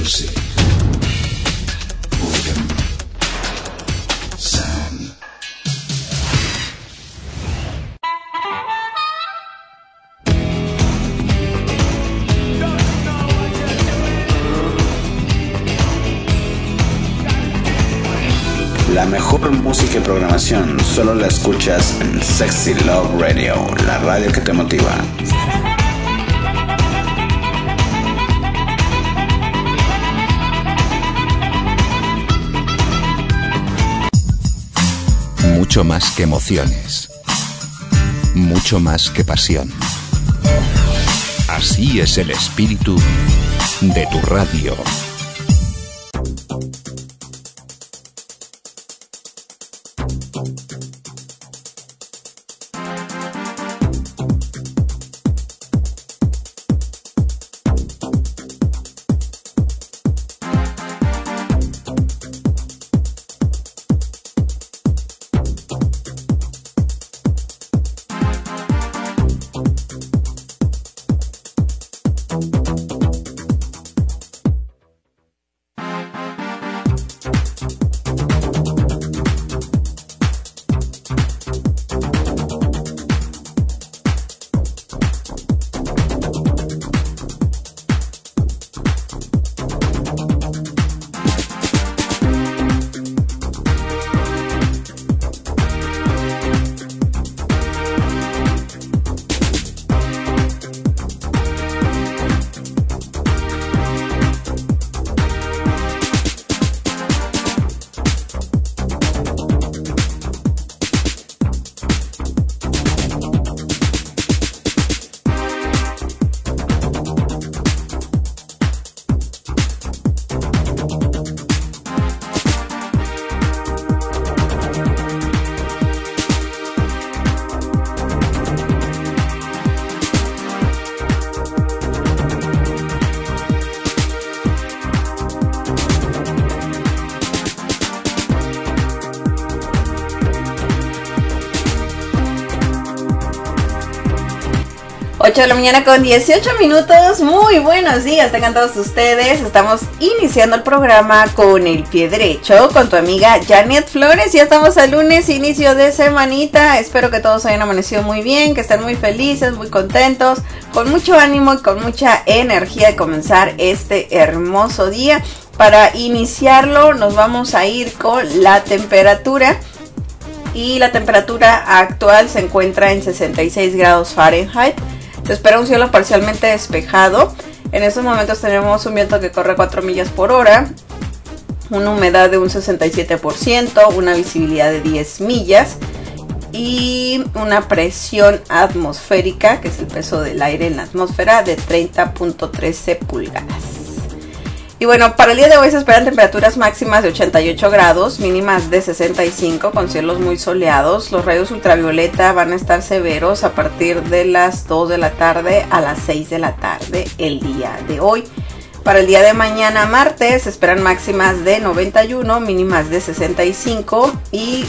Music. Boredom. Sound. La mejor música y programación solo la escuchas en Sexy Love Radio, la radio que te motiva. Mucho más que emociones, mucho más que pasión. Así es el espíritu de tu radio. De la mañana con 18 minutos. Muy buenos días, tengan todos ustedes. Estamos iniciando el programa con el pie derecho, con tu amiga Janet Flores. Ya estamos al lunes, inicio de semanita. Espero que todos hayan amanecido muy bien, que estén muy felices, muy contentos, con mucho ánimo y con mucha energía de comenzar este hermoso día. Para iniciarlo nos vamos a ir con la temperatura. Y la temperatura actual se encuentra en 66 grados Fahrenheit. Se espera un cielo parcialmente despejado. En estos momentos tenemos un viento que corre 4 millas por hora, una humedad de un 67%, una visibilidad de 10 millas y una presión atmosférica, que es el peso del aire en la atmósfera, de 30.13 pulgadas. Y bueno, para el día de hoy se esperan temperaturas máximas de 88 grados, mínimas de 65, con cielos muy soleados. Los rayos ultravioleta van a estar severos a partir de las 2 de la tarde a las 6 de la tarde el día de hoy. Para el día de mañana, martes, se esperan máximas de 91, mínimas de 65 y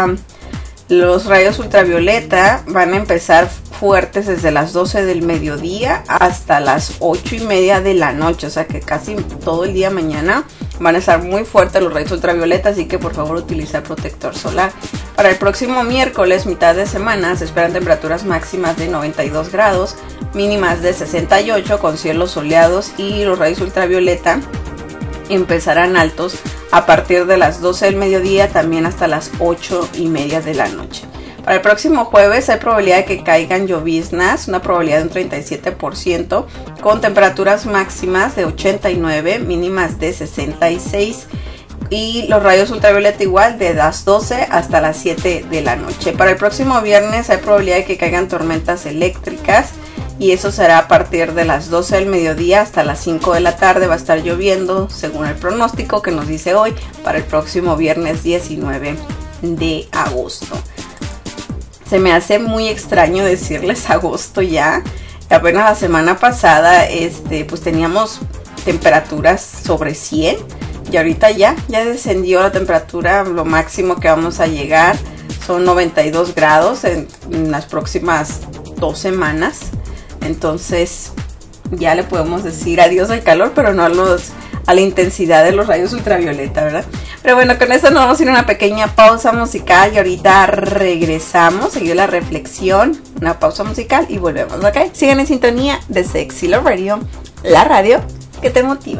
los rayos ultravioleta van a empezar fuertes desde las 12 del mediodía hasta las 8:30 de la noche, o sea que casi todo el día mañana van a estar muy fuertes los rayos ultravioleta, así que por favor utilizar protector solar. Para el próximo miércoles, mitad de semana, se esperan temperaturas máximas de 92 grados, mínimas de 68 con cielos soleados y los rayos ultravioleta empezarán altos a partir de las 12 del mediodía, también hasta las 8:30 de la noche. Para el próximo jueves hay probabilidad de que caigan lloviznas, una probabilidad de un 37%, con temperaturas máximas de 89, mínimas de 66 y los rayos ultravioleta igual de las 12 hasta las 7 de la noche. Para el próximo viernes hay probabilidad de que caigan tormentas eléctricas y eso será a partir de las 12 del mediodía hasta las 5 de la tarde. Va a estar lloviendo según el pronóstico que nos dice hoy para el próximo viernes 19 de agosto. Se me hace muy extraño decirles agosto ya. Apenas la semana pasada pues teníamos temperaturas sobre 100 y ahorita ya descendió la temperatura. Lo máximo que vamos a llegar son 92 grados en las próximas 2 semanas. Entonces ya le podemos decir adiós al calor, pero no a la intensidad de los rayos ultravioleta, ¿verdad? Pero bueno, con eso nos vamos a ir a una pequeña pausa musical y ahorita regresamos, seguir la reflexión, una pausa musical y volvemos, ¿ok? Sigan en sintonía de Sexy Love Radio, la radio que te motiva.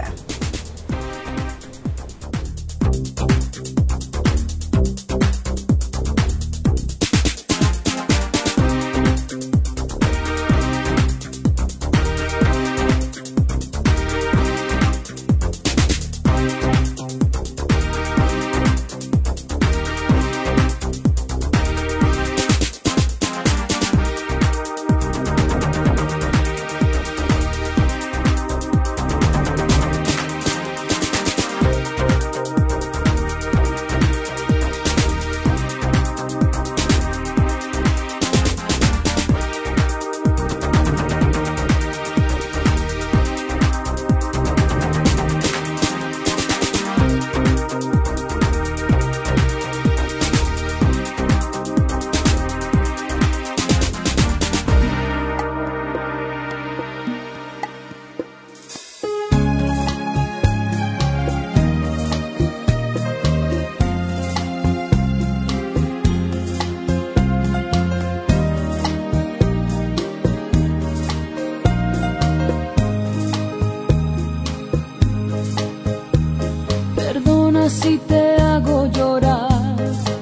Si te hago llorar,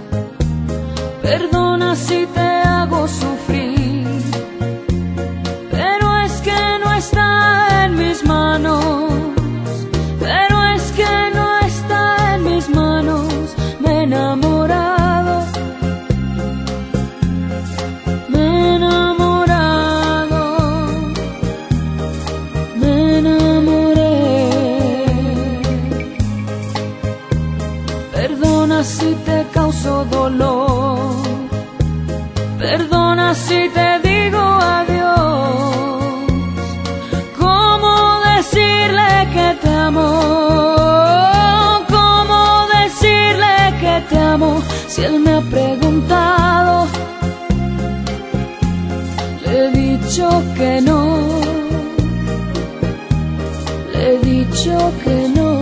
perdona si te hago sufrir, pero es que no está en mis manos, pero es que no está en mis manos. Me he enamorado, me he enamorado, me enamoré. Perdona si te causo dolor, perdona si te digo adiós. ¿Cómo decirle que te amo? ¿Cómo decirle que te amo? Si él me ha preguntado, le he dicho que no, le he dicho que no.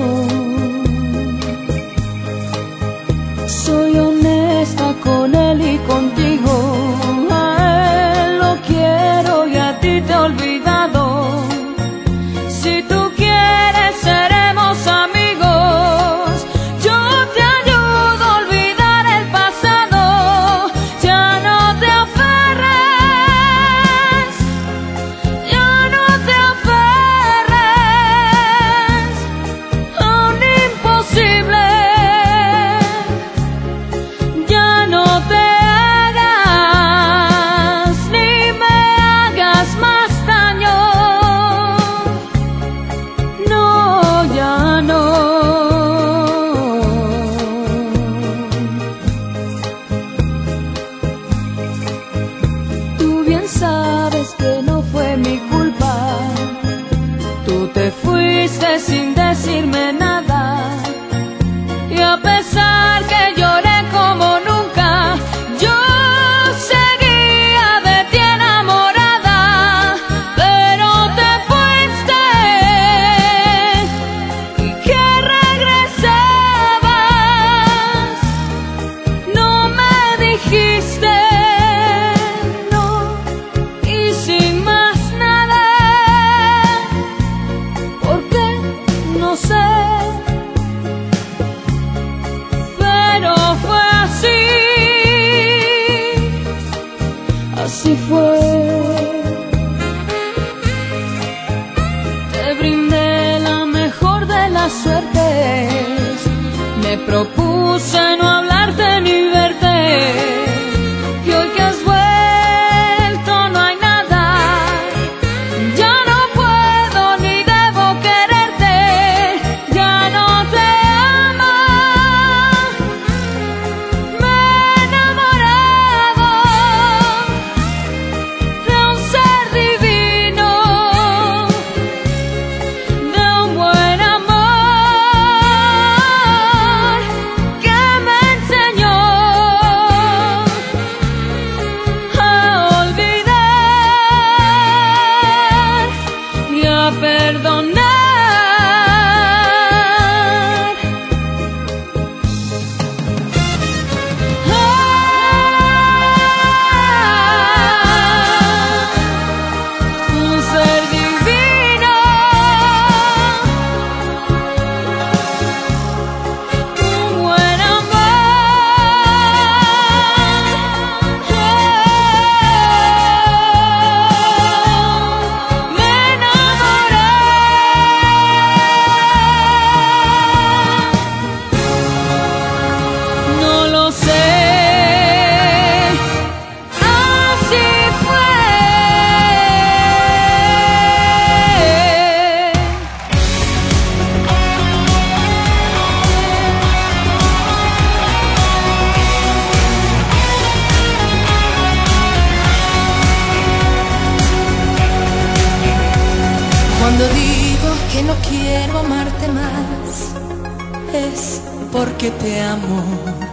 Soy honesta con él y contigo. A él lo quiero y a ti te he olvidado. Si tú quieres seremos amigos. Yo te ayudo a olvidar el pasado. Ya no te aferres, ya no te aferres a un imposible. Sin decirme nada, y a pesar que lloré como nunca, yo seguía de ti enamorada. Pero te fuiste y que regresabas, no me dijiste no, y sin más nada. No sé, pero fue así, así fue. Te brindé la mejor de las suertes, me propuse no hablarte ni verte, y hoy que has vuelto no hay nada. Ya no puedo ni debo quererte. Ya no te amo, me he enamorado de un ser divino, de un buen amor que me que no quiero amarte más es porque te amo.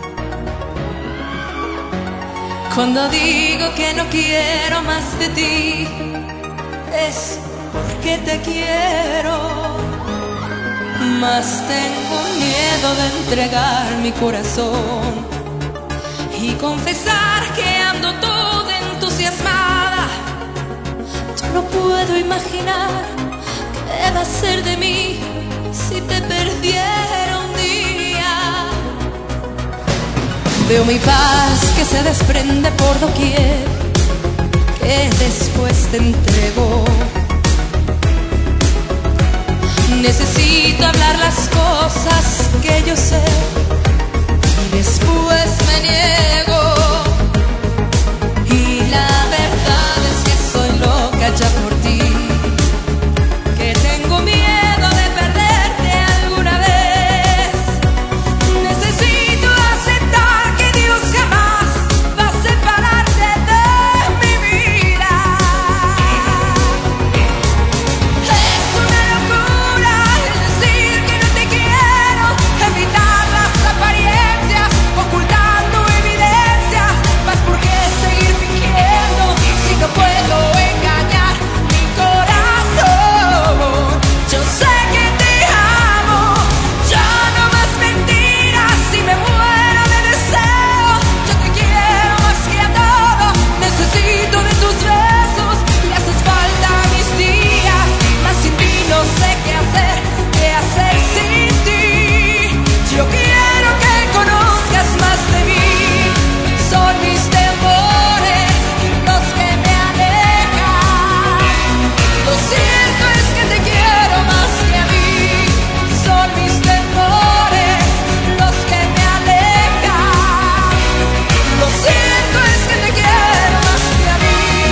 Cuando digo que no quiero más de ti es porque te quiero. Mas tengo miedo de entregar mi corazón y confesar que ando toda entusiasmada. Yo no puedo imaginar qué va a ser de mí si te perdiera un día. Veo mi paz que se desprende por doquier, que después te entrego. Necesito hablar las cosas que yo sé y después me niego. Y la verdad es que soy loca ya por ti, que tengo miedo de perderte alguna vez. Necesito aceptar que Dios jamás va a separarte de mi vida. Es una locura decir que no te quiero, evitar las apariencias, ocultando evidencias. Mas ¿por qué seguir fingiendo si no puedo engañar mi corazón? Yo sé que te amo, ya no más mentiras. Si me muero de deseo, yo te quiero más que a todo. Necesito de tus besos, le haces falta a mis días. Mas sin ti no sé qué hacer sin ti. Yo quiero que conozcas más de mí. Son mis temores los que me alejan. Lo cierto es que te quiero más que a mí. Son mis temores los que me alejan. Lo cierto es que te quiero más que a mí.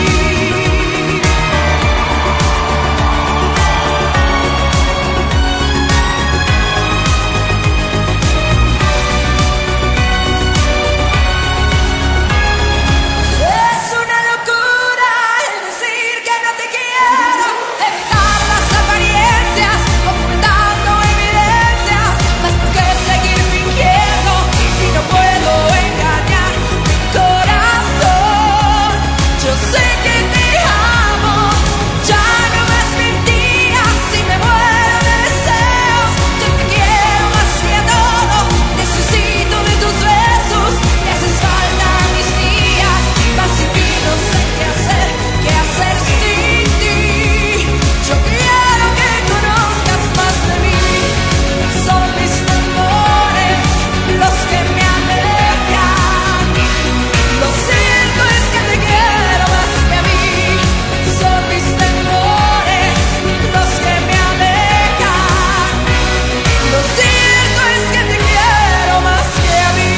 Es una locura el decir que no te quiero, evitar las apariencias, ocultando evidencias. Mas ¿por qué seguir fingiendo si no puedo engañar mi corazón? Yo sé que te amo, ya no más mentiras. Si me muero de deseos, yo te quiero más que a todo. Necesito de tus besos, me haces falta a mis días. Mas sin ti no sé qué hacer sin ti. Yo quiero que conozcas más de mí. Son mis temores los que me alejan. Lo cierto es que te quiero más que a mí. Son mis temores los que me alejan. Lo cierto es que te quiero más que a mí.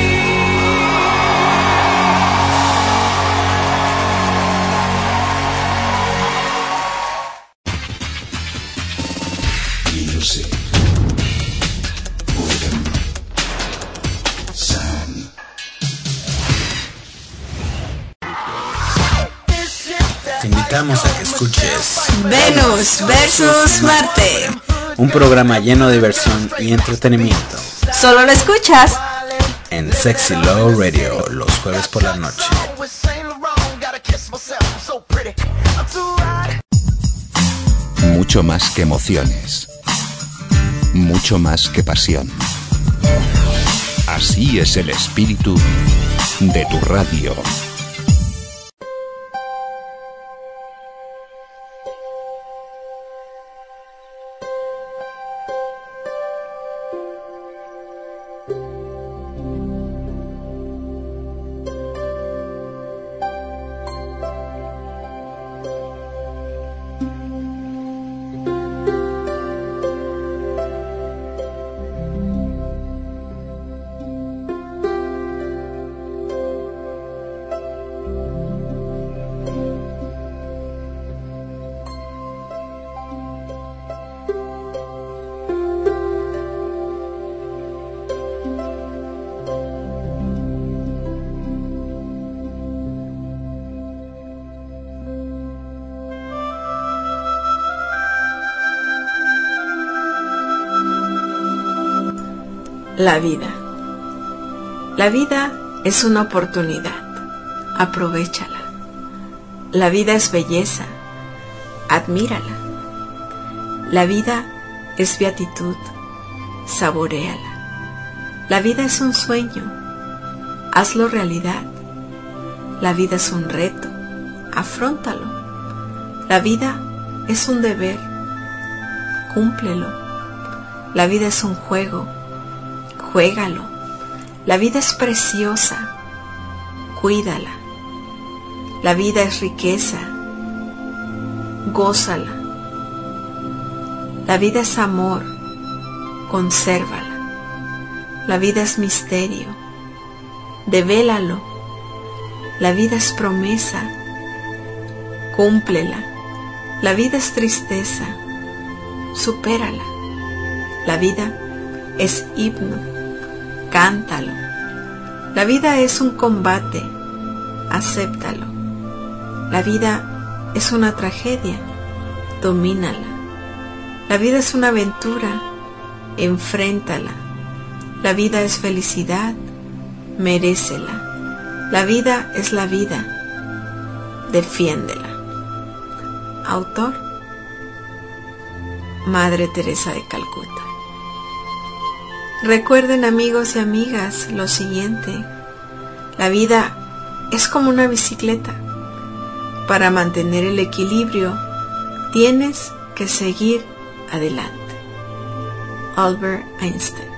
Music. Rhythm. Sound. Te invitamos a que escuches Venus versus Marte. un programa lleno de diversión y entretenimiento Solo lo escuchas en Sexy Love Radio los jueves por la noche. Mucho más que emociones. Mucho más que pasión. Así es el espíritu de tu radio. La vida. La vida es una oportunidad. Aprovéchala. La vida es belleza. Admírala. La vida es beatitud. Saboréala. La vida es un sueño. Hazlo realidad. La vida es un reto. Afróntalo. La vida es un deber. Cúmplelo. La vida es un juego. Juégalo. La vida es preciosa. Cuídala. La vida es riqueza. Gózala. La vida es amor. Consérvala. La vida es misterio. Devélalo. La vida es promesa. Cúmplela. La vida es tristeza. Supérala. La vida es himno. Cántalo. La vida es un combate. Acéptalo. La vida es una tragedia. Domínala. La vida es una aventura. Enfréntala. La vida es felicidad. Merécela. La vida es la vida. Defiéndela. Autor: Madre Teresa de Calcuta. Recuerden, amigos y amigas, lo siguiente: la vida es como una bicicleta. Para mantener el equilibrio, tienes que seguir adelante. Albert Einstein.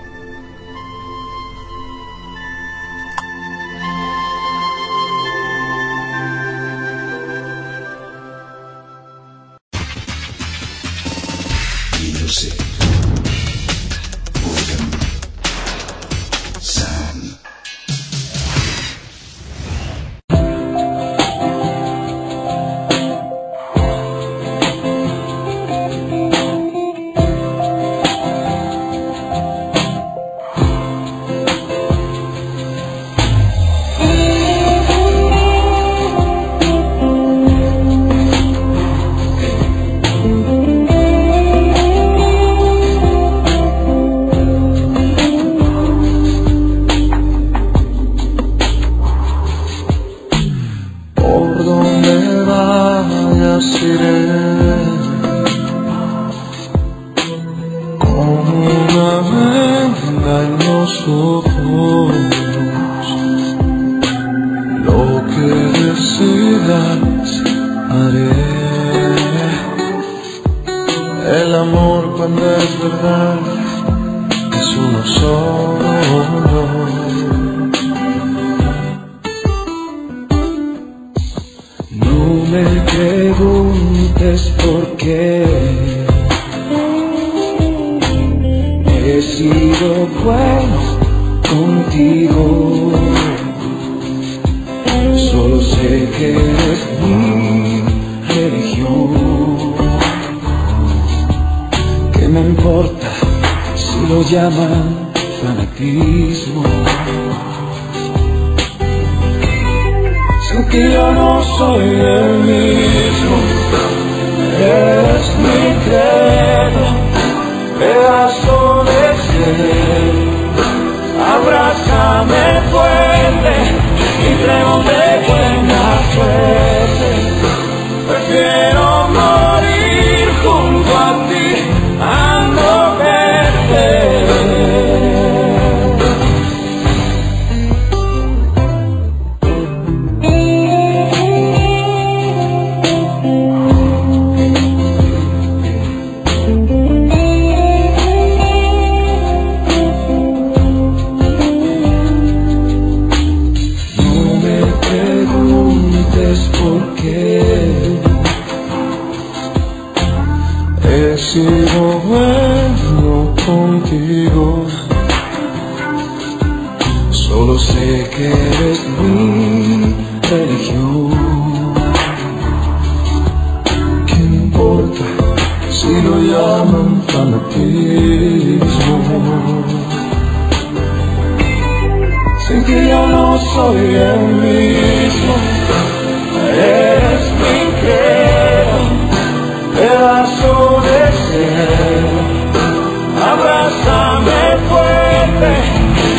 Abrázame fuerte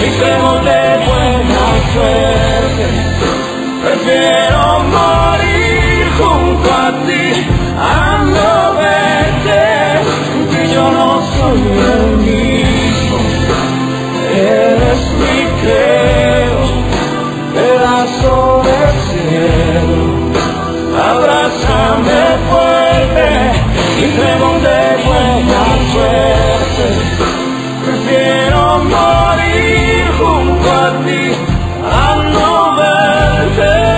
libremos de buena suerte. Prefiero morir junto a ti a no verte, que yo no soy el mismo. Eres mi creo, pedazo del cielo. Abrázame fuerte, libremos de buena suerte. Prefiero morir junto a ti a no verte.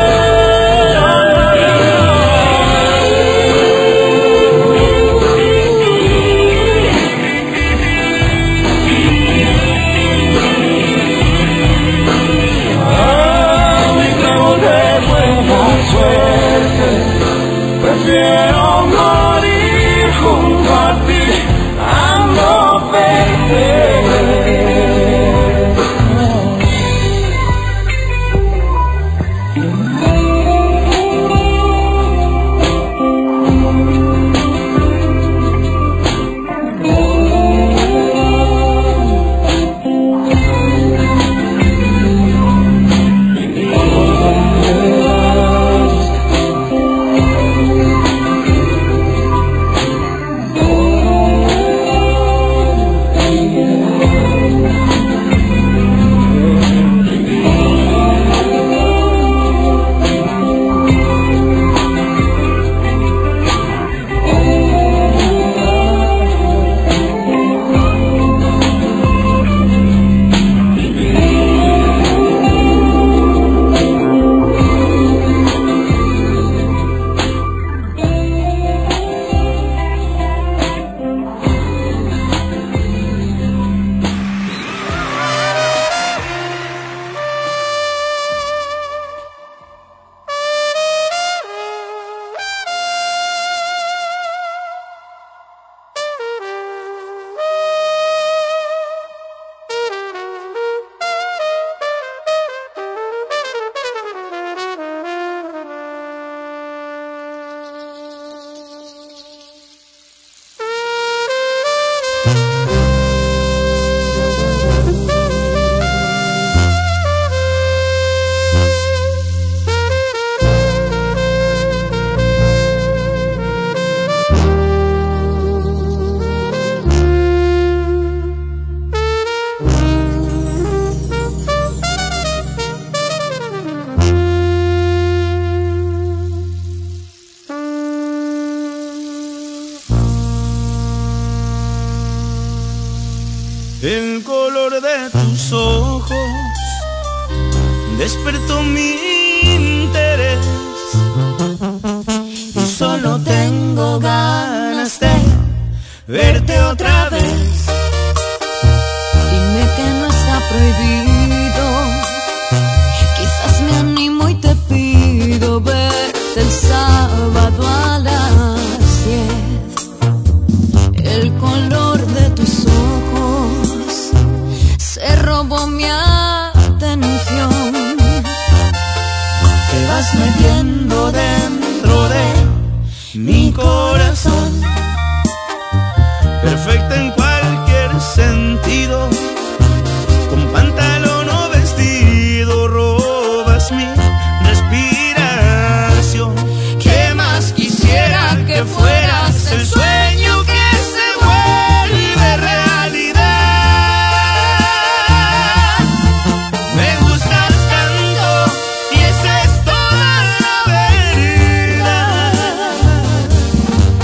Libremos de buena suerte. Prefiero morir junto a ti a no verte. El color de tus ojos despertó mi interés y solo tengo ganas de verte otra vez. Dime que no está prohibido, quizás me animo y te pido verte el sábado a las 10. El color de tus ojos se robó mi atención. Te vas metiendo dentro de mi corazón, perfecta en cualquier sentido, con pantalón o vestido, robas mi respiración. ¿Qué más quisiera que fueras el sueño que se vuelve realidad? Me gustas tanto y esa es toda la verdad.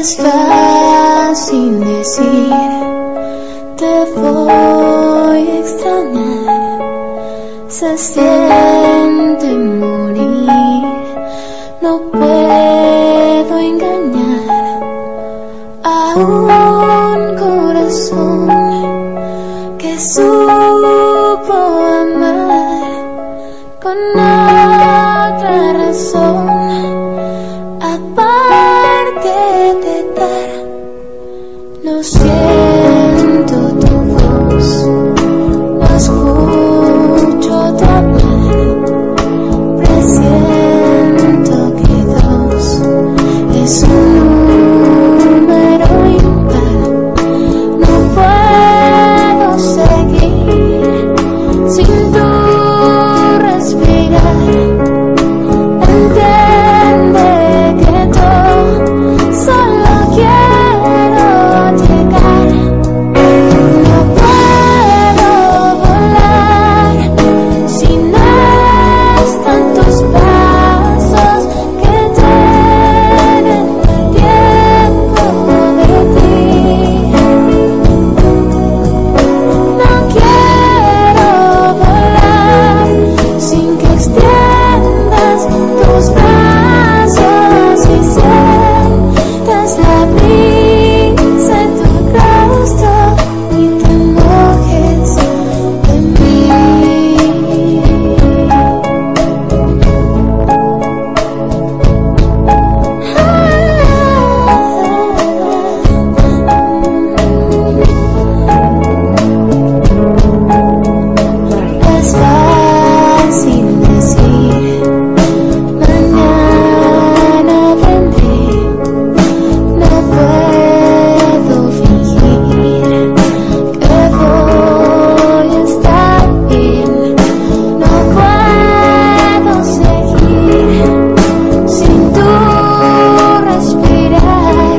Es fácil decir, te voy a extrañar, se siente morir, no puedo engañar a un corazón que supo amar con otra razón, aparte de dar. Lo siento tu voz, no escucho tu hablar, presiento que dos es un número impar. No puedo seguir sin tu respirar. Entiende que todo solo quiero llegar. No puedo volar si no están tus brazos que llenen el tiempo de ti. No quiero volar sin que extiendas tus brazos y sientas la brisa en tu rostro y te mojes de mí. Es fácil decir, mañana vendré, no puedo fingir que voy a estar bien, no puedo seguir sin tu respirar.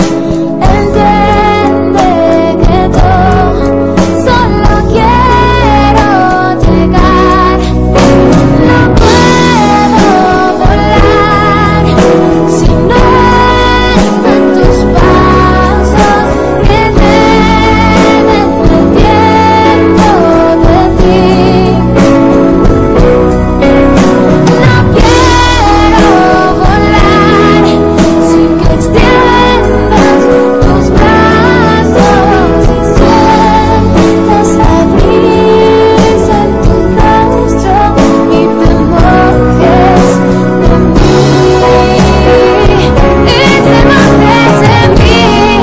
Entiende que todo solo quiero llegar. No puedo volar si no están tus pasos que llenen el tiempo de ti. No quiero volar sin que extiendas tus brazos y sientas la brisa en tu rostro y te mojes de mí. Y te mojes de mí.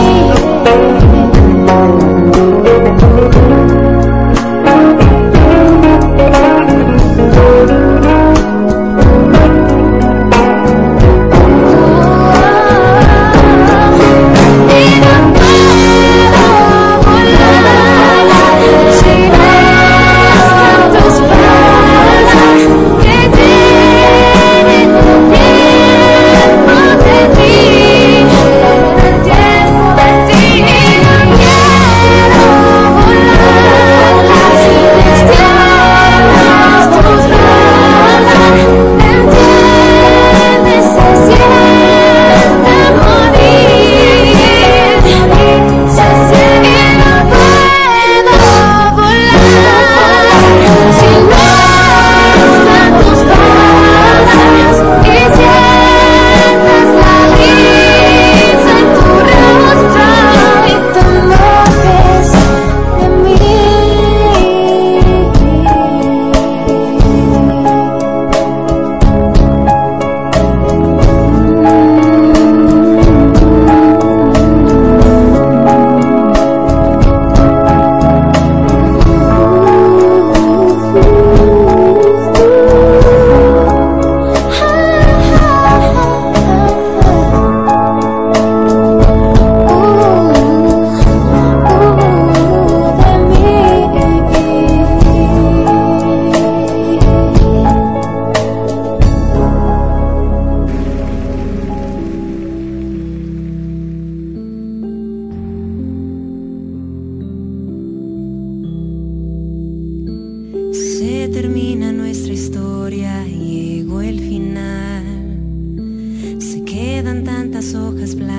Se termina nuestra historia, llegó el final. Se quedan tantas hojas blancas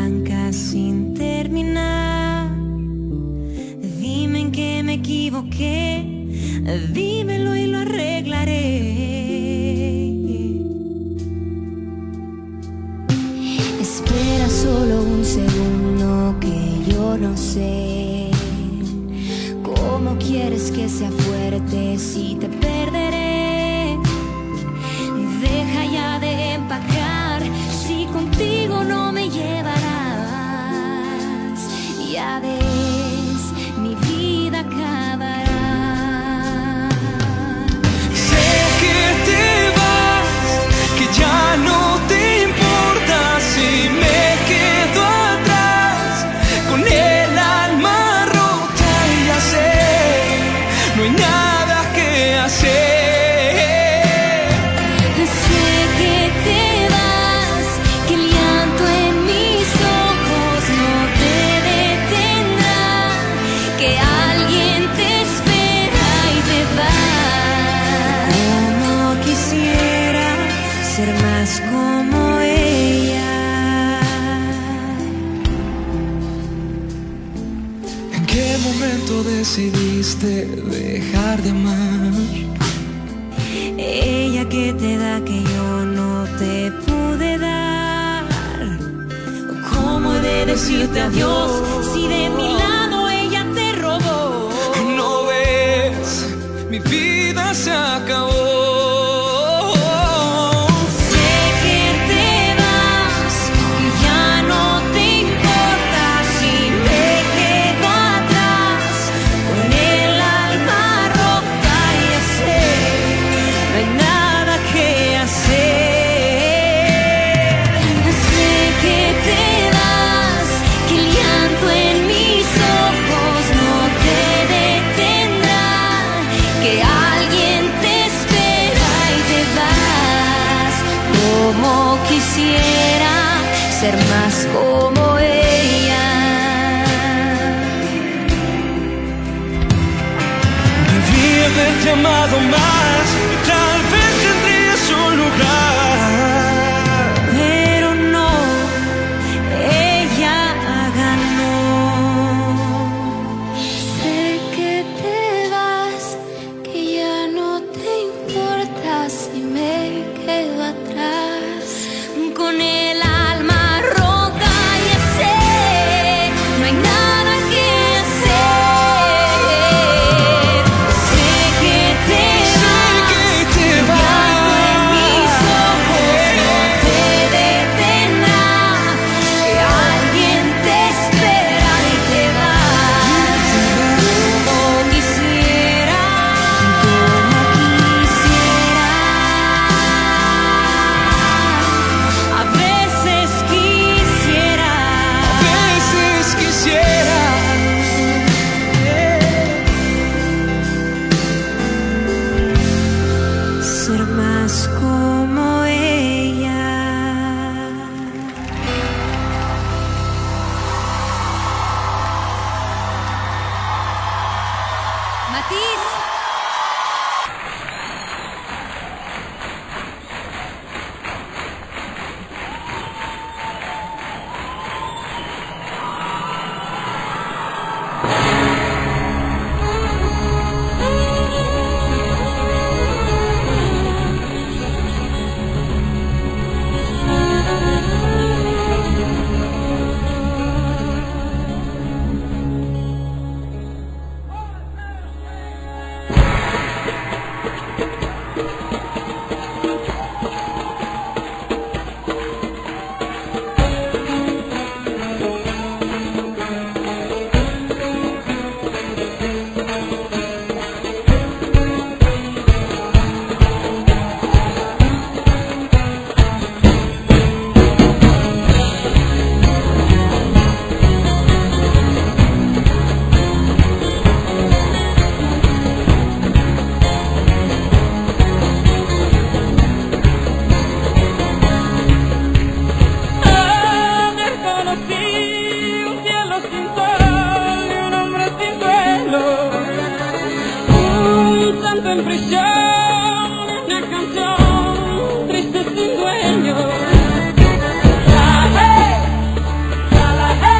días sin terminar. Dime en qué me equivoqué, dímelo y lo arreglaré. Espera solo un segundo que yo no sé cómo quieres que sea fuerte si te perderé. Deja ya de empacar, si contigo no me llevarás. Ya ves, mi vida acabará. Sé que te vas, que ya no te importa si me quedo atrás con el alma rota y ya sé, no hay nada que hacer. Como ella. ¿En qué momento decidiste dejar de amar? Ella que te da que yo no te pude dar. ¿Cómo he de decirte adiós si de mi lado ella te robó? ¿No ves? Mi vida se acabó. Quisiera ser más como ella. Debí haberte amado más, tal vez tendrías un lugar. Pero no, ella ganó. Sé que te vas, que ya no te importa si me quedo atrás. Con el alma rota ya sé, no hay nada que hacer. Sé que te vas, en mis ojos no te detendrá, que alguien te espera y te vas. Como quisiera, a veces quisiera ser más como ella. Matiz. en prisión, una canción triste sin dueño. La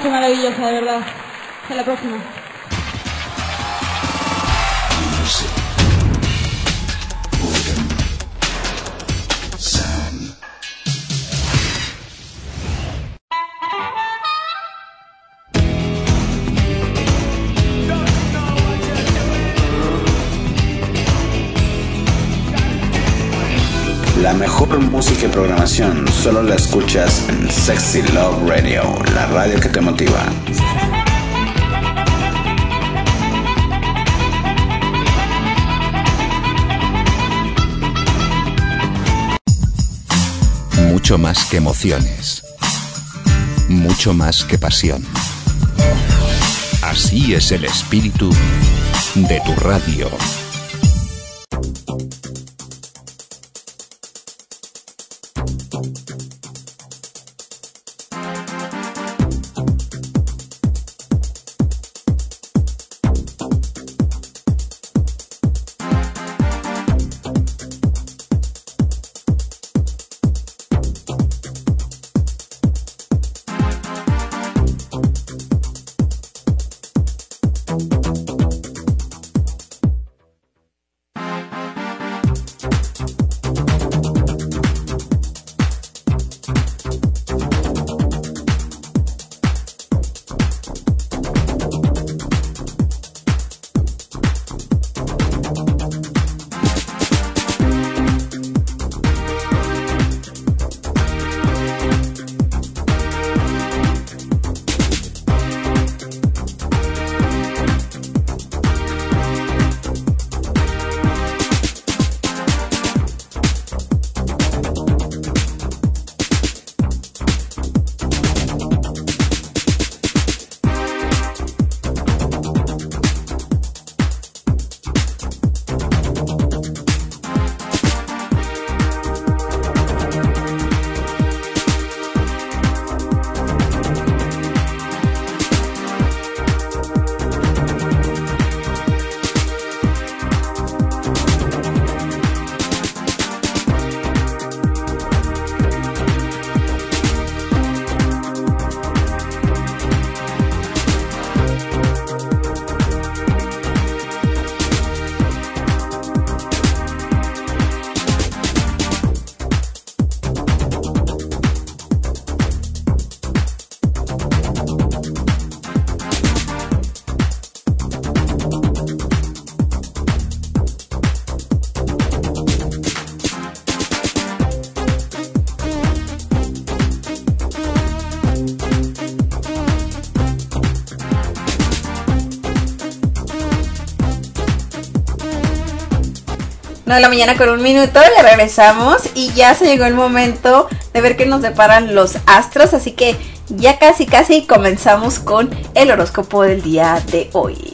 noche maravillosa, de verdad. Hasta la próxima. La mejor música y programación solo la escuchas en Sexy Love Radio, la radio que te motiva. Mucho más que emociones. Mucho más que pasión. Así es el espíritu de tu radio. De la mañana con 1 minuto, ya regresamos y ya se llegó el momento de ver qué nos deparan los astros, así que ya casi comenzamos con el horóscopo del día de hoy.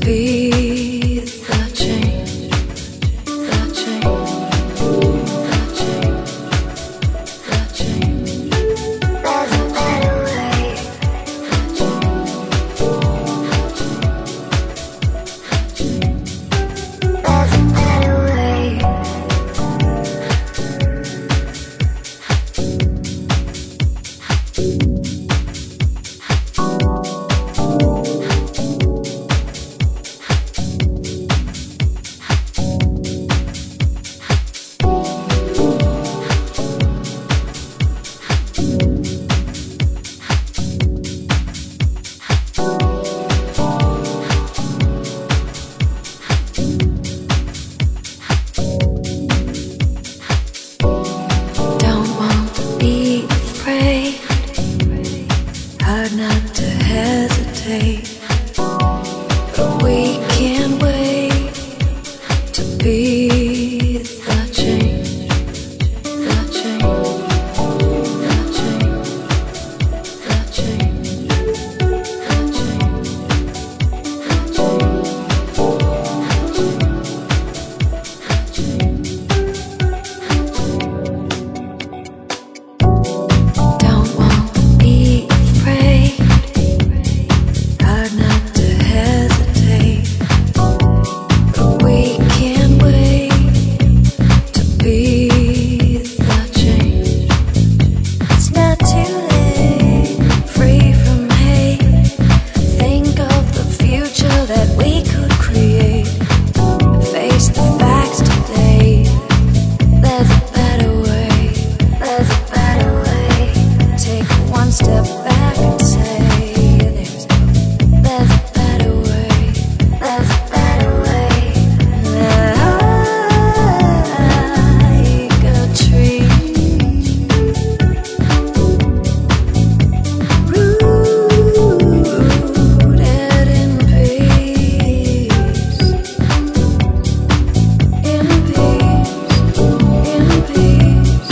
be the change, the change, the change, the change. There's a better way. There's a better way. Don't want to be afraid, hard not to hesitate, but we can't wait to be the change, the change, the change, the change, the Don't want to be afraid, hard not to hesitate, but we can't wait to be the change. It's not too late, free from hate. Think of the future that we could create. Face the facts today. There's a better way. There's a better way. Take one step back and say there's a better way. There's a better way. Like a tree rooted in peace, in peace, in peace.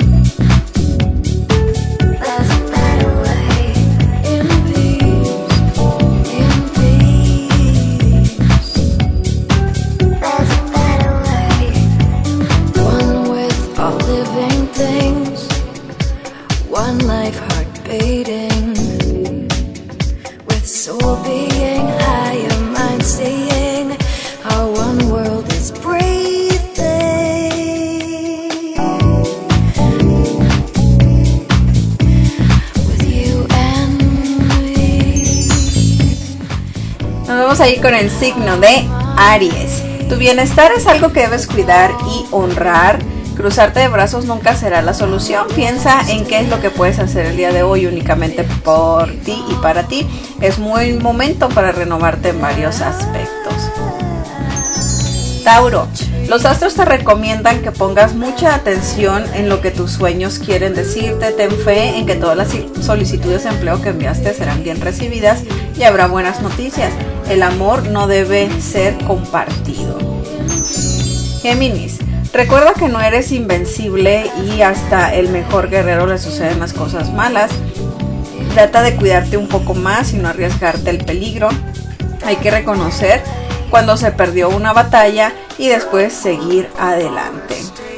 There's a better way, in peace, in peace. There's a better way, one with all living things, one life heart beating, with soul being, higher mind seeing, our one world is breathing. With you and me. Nos vamos a ir con el signo de Aries. Tu bienestar es algo que debes cuidar y honrar. Cruzarte de brazos nunca será la solución. Piensa en qué es lo que puedes hacer el día de hoy únicamente por ti y para ti. Es muy momento para renovarte en varios aspectos. Tauro, los astros te recomiendan que pongas mucha atención en lo que tus sueños quieren decirte. Ten fe en que todas las solicitudes de empleo que enviaste serán bien recibidas y habrá buenas noticias. El amor no debe ser compartido. Géminis, recuerda que no eres invencible y hasta el mejor guerrero le suceden las cosas malas. Trata de cuidarte un poco más y no arriesgarte el peligro. Hay que reconocer cuando se perdió una batalla y después seguir adelante.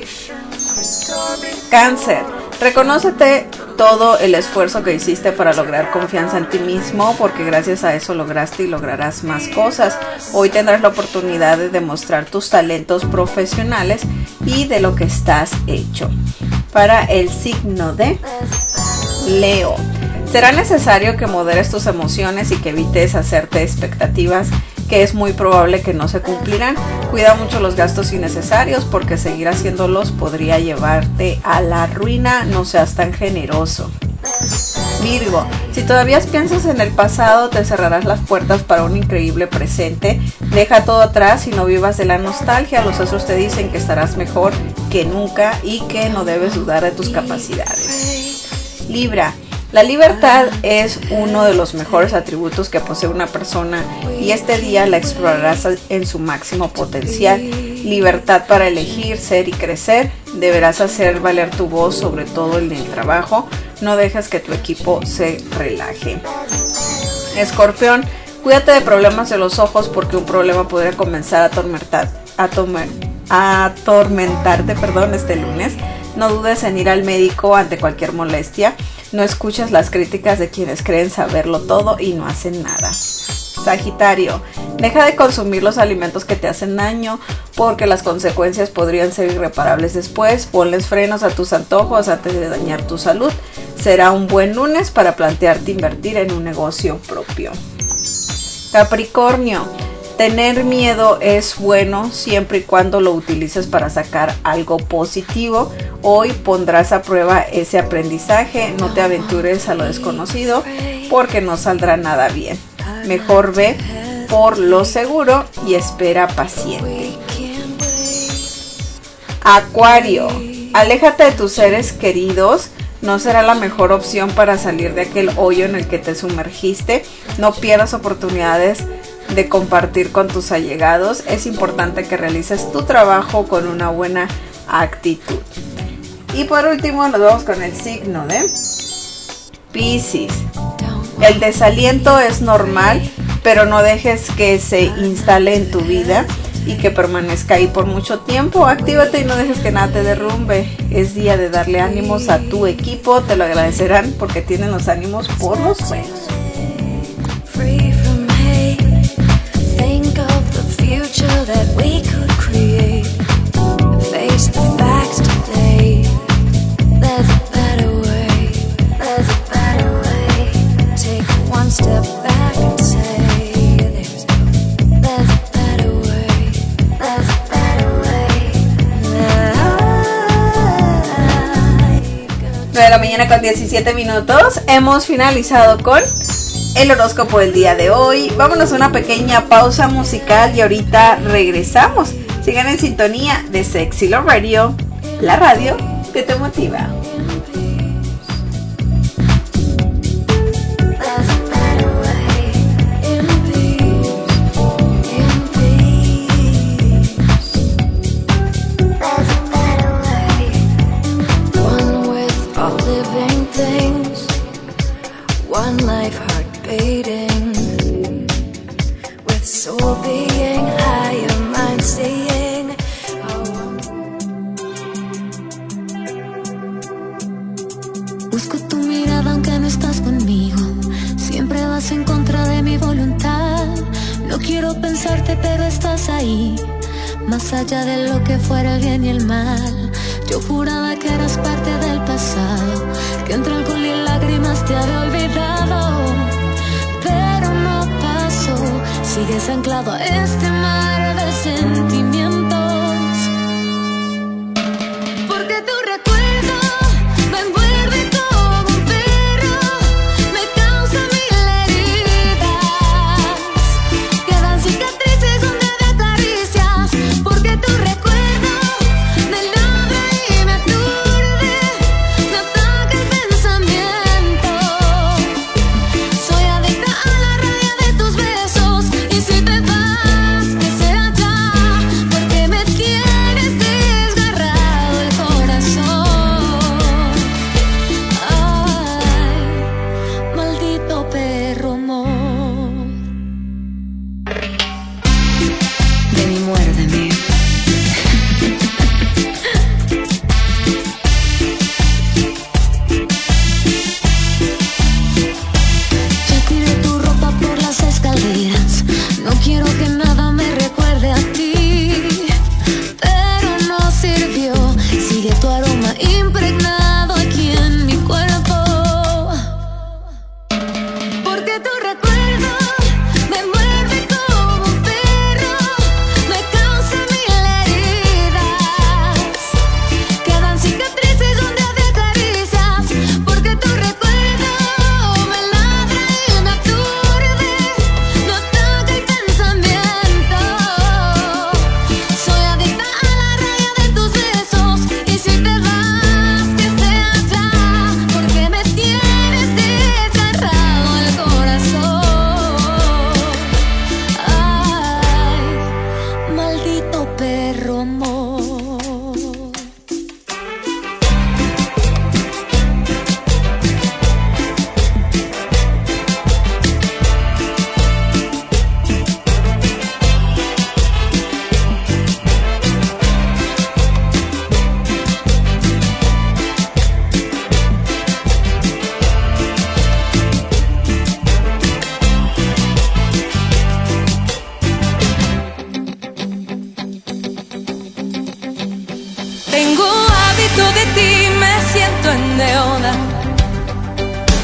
Cáncer, reconócete todo el esfuerzo que hiciste para lograr confianza en ti mismo, porque gracias a eso lograste y lograrás más cosas. Hoy tendrás la oportunidad de demostrar tus talentos profesionales y de lo que estás hecho. Para el signo de Leo, será necesario que moderes tus emociones y que evites hacerte expectativas que es muy probable que no se cumplirán. Cuida mucho los gastos innecesarios porque seguir haciéndolos podría llevarte a la ruina. No seas tan generoso. Virgo, si todavía piensas en el pasado, te cerrarás las puertas para un increíble presente. Deja todo atrás y no vivas de la nostalgia. Los astros te dicen que estarás mejor que nunca y que no debes dudar de tus capacidades. Libra, la libertad es uno de los mejores atributos que posee una persona y este día la explorarás en su máximo potencial. Libertad para elegir, ser y crecer. Deberás hacer valer tu voz, sobre todo en el trabajo. No dejes que tu equipo se relaje. Escorpión, Cuídate de problemas de los ojos porque un problema podría comenzar a atormentarte este lunes. No dudes en ir al médico ante cualquier molestia. No escuches las críticas de quienes creen saberlo todo y no hacen nada. Sagitario, deja de consumir los alimentos que te hacen daño porque las consecuencias podrían ser irreparables después. Ponles frenos a tus antojos antes de dañar tu salud. Será un buen lunes para plantearte invertir en un negocio propio. Capricornio, tener miedo es bueno siempre y cuando lo utilices para sacar algo positivo. Hoy pondrás a prueba ese aprendizaje. No te aventures a lo desconocido porque no saldrá nada bien. Mejor ve por lo seguro y espera paciente. Acuario, aléjate de tus seres queridos. No será la mejor opción para salir de aquel hoyo en el que te sumergiste. No pierdas oportunidades de compartir con tus allegados. Es importante que realices tu trabajo con una buena actitud. Y por último nos vamos con el signo de Piscis. El desaliento es normal, pero no dejes que se instale en tu vida y que permanezca ahí por mucho tiempo. Actívate y no dejes que nada te derrumbe. Es día de darle ánimos a tu equipo. Te lo agradecerán porque tienen los ánimos por los sueños. Step back and say there's a better way, there's a better way. 9 de la mañana con 17 minutos. Hemos finalizado con el horóscopo del día de hoy. Vámonos a una pequeña pausa musical y ahorita regresamos. Sigan en sintonía de Sexy Love Radio, la radio que te motiva. One life heart beating, with soul being higher, mind seeing. Busco tu mirada aunque no estás conmigo. Siempre vas en contra de mi voluntad. No quiero pensarte pero estás ahí. Más allá de lo que fuera el bien y el mal. Yo juraba que eras parte del pasado, que entre alcohol y lágrimas te había olvidado, pero no pasó. Sigues anclado a este mar de sentimientos. Porque tu recuerdo me envuelve como un perro, me causa mil heridas, quedan cicatrices donde te acaricias. Porque tu recuerdo me envuelve como un perro, me causa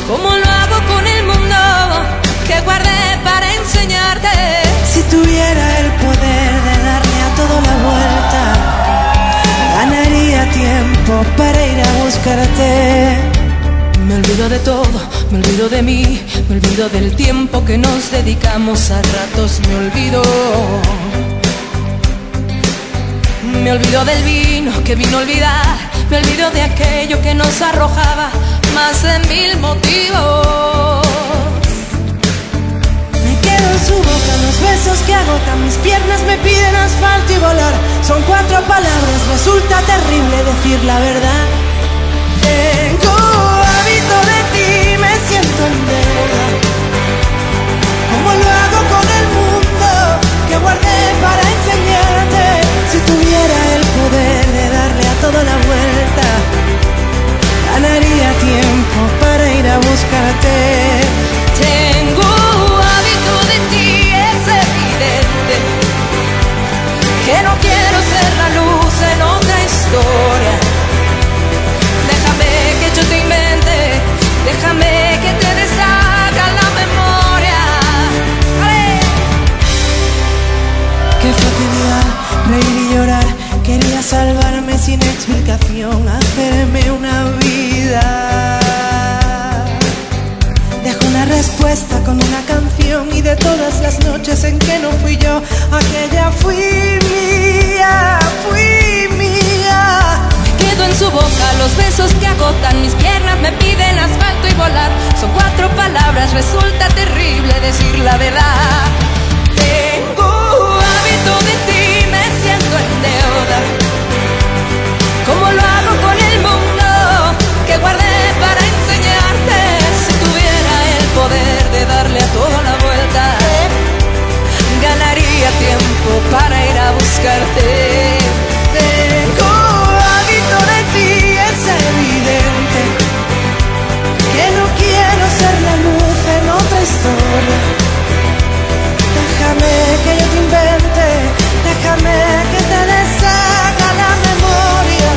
¿Cómo lo hago con el mundo que guardé para enseñarte? Si tuviera el poder de darle a todo la vuelta, ganaría tiempo para ir a buscarte. Me olvido de todo, me olvido de mí, me olvido del tiempo que nos dedicamos, a ratos me olvido. Me olvido del vino que vino a olvidar, me olvido de aquello que nos arrojaba más de 1000 motivos. Me quedo en su boca, los besos que agotan mis piernas me piden asfalto y volar. Son 4 palabras, resulta terrible decir la verdad. Tengo hábito de ti, me siento en deuda. ¿Cómo lo hago con el mundo que guardé para enseñarte? Si tuviera el poder de darle a todo la vuelta, ganaría tiempo para ir a buscarte. Tengo hábito de ti, es evidente que no quiero ser la luz en otra historia. Déjame que yo te invente, déjame que te deshaga la memoria. ¡Ale! Qué facilidad, reír y llorar. Quería salvarme sin explicación, hacerme una vida. Dejo una respuesta con una canción, y de todas las noches en que no fui yo, aquella fui mía, fui mía. Quedo en su boca, los besos que agotan mis piernas me piden asfalto y volar. Son 4 palabras, resulta terrible decir la verdad. Tengo hábito de ti, me siento en deuda. ¿Cómo lo hago con el mundo que guardé para enseñarte? Si tuviera el poder de darle a toda la vuelta, ganaría tiempo para ir a buscarte. Tengo hábito de ti, es evidente que no quiero ser la luz en otra historia. Déjame que yo te invente, déjame que te deshaga la memoria.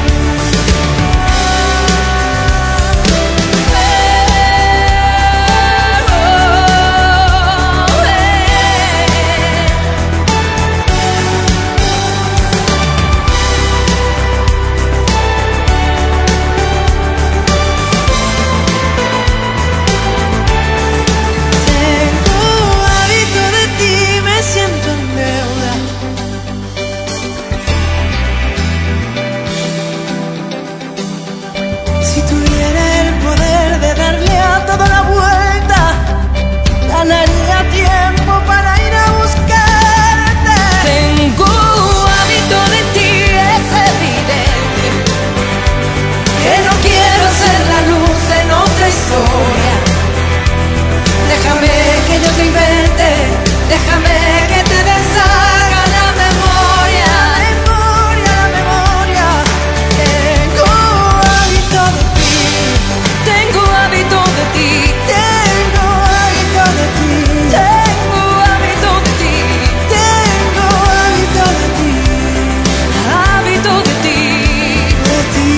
Ganaría tiempo para ir a buscarte. Tengo hábito de ti, es evidente que no quiero ser la luz en otra historia. Déjame que yo te invente, déjame que te deshaga la memoria. La memoria. Tengo hábito de ti. Tengo hábito de ti. Tengo hábito de ti. Tengo hábito de ti. Tengo hábito de ti. Hábito de ti. De ti.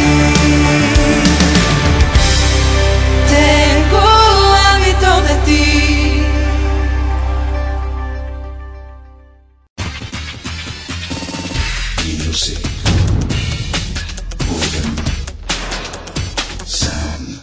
Tengo hábito de ti. Music. Rhythm. Sound.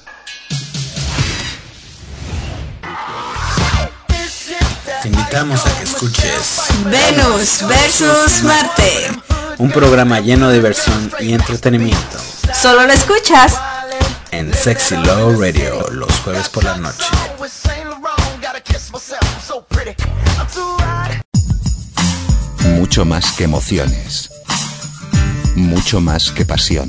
Te invitamos a que escuches Venus versus Marte. un programa lleno de diversión y entretenimiento Solo lo escuchas en Sexy Love Radio los jueves por la noche. Mucho más que emociones. Mucho más que pasión.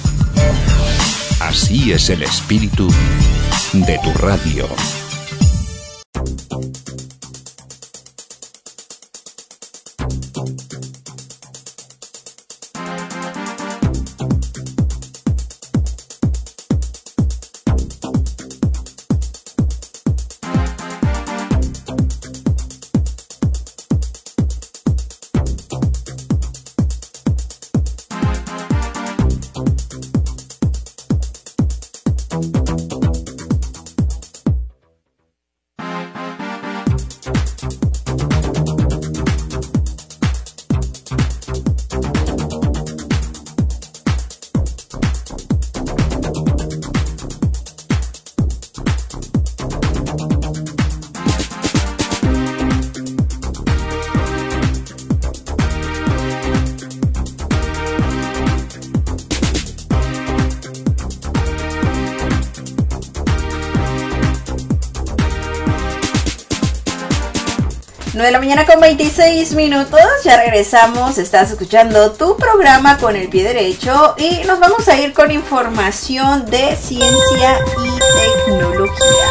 Así es el espíritu de tu radio. 9 de la mañana con 26 minutos, ya regresamos, estás escuchando tu programa Con el Pie Derecho y nos vamos a ir con información de ciencia y tecnología.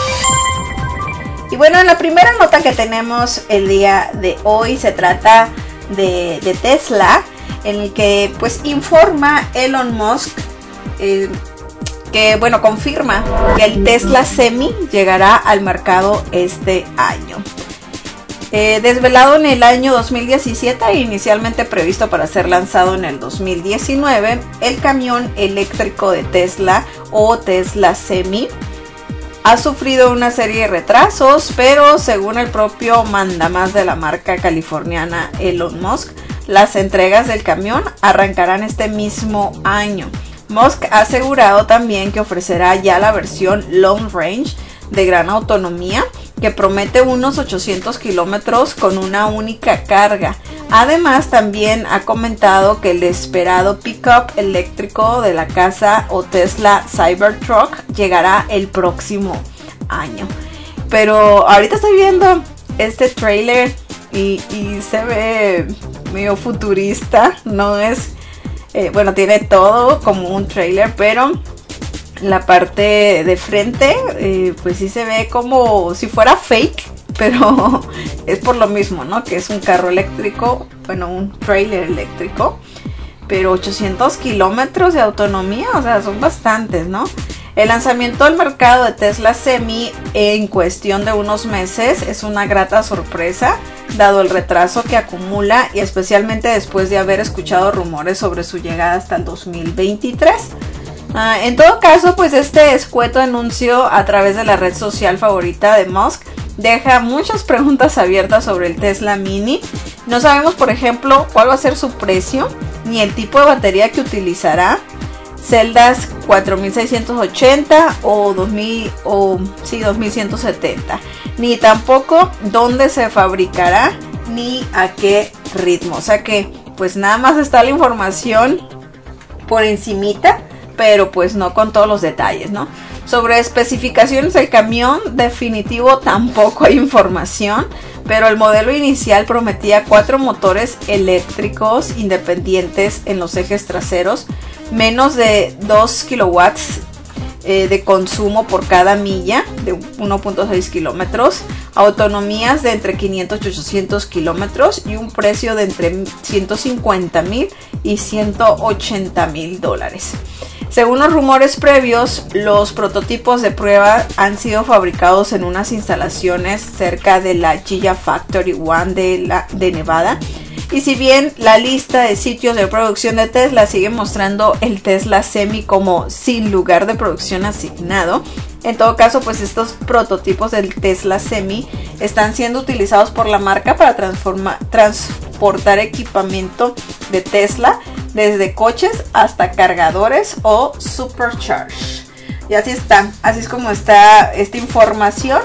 Y bueno, la primera nota que tenemos el día de hoy se trata de Tesla, en el que pues informa Elon Musk que bueno, confirma que el Tesla Semi llegará al mercado este año. Desvelado en el año 2017 e inicialmente previsto para ser lanzado en el 2019, el camión eléctrico de Tesla o Tesla Semi ha sufrido una serie de retrasos, pero según el propio mandamás de la marca californiana Elon Musk, las entregas del camión arrancarán este mismo año. Musk ha asegurado también que ofrecerá ya la versión Long Range de gran autonomía, que promete unos 800 kilómetros con una única carga. Además, también ha comentado que el esperado pickup eléctrico de la casa o Tesla Cybertruck llegará el próximo año. Pero ahorita estoy viendo este trailer y se ve medio futurista, no es... bueno, tiene todo como un trailer, pero la parte de frente pues sí se ve como si fuera fake, pero es por lo mismo, ¿no? Que es un carro eléctrico, bueno, un trailer eléctrico, pero 800 kilómetros de autonomía, o sea, son bastantes, ¿no? El lanzamiento al mercado de Tesla Semi en cuestión de unos meses es una grata sorpresa, dado el retraso que acumula y especialmente después de haber escuchado rumores sobre su llegada hasta el 2023. En todo caso, pues este escueto anuncio a través de la red social favorita de Musk deja muchas preguntas abiertas sobre el Tesla Mini. No sabemos, por ejemplo, cuál va a ser su precio, ni el tipo de batería que utilizará, celdas 4680 o 2170, ni tampoco dónde se fabricará ni a qué ritmo. O sea que pues nada más está la información por encimita, pero pues no con todos los detalles, ¿no? Sobre especificaciones del camión definitivo tampoco hay información, pero el modelo inicial prometía 4 motores eléctricos independientes en los ejes traseros, menos de 2 kilowatts de consumo por cada milla de 1.6 kilómetros, autonomías de entre 500 y 800 kilómetros y un precio de entre 150,000 y 180,000 dólares. Según los rumores previos, los prototipos de prueba han sido fabricados en unas instalaciones cerca de la Gigafactory 1 de Nevada. Y si bien la lista de sitios de producción de Tesla sigue mostrando el Tesla Semi como sin lugar de producción asignado, en todo caso, pues estos prototipos del Tesla Semi están siendo utilizados por la marca para transportar equipamiento de Tesla, desde coches hasta cargadores o supercharge. Y así está, así es como está esta información.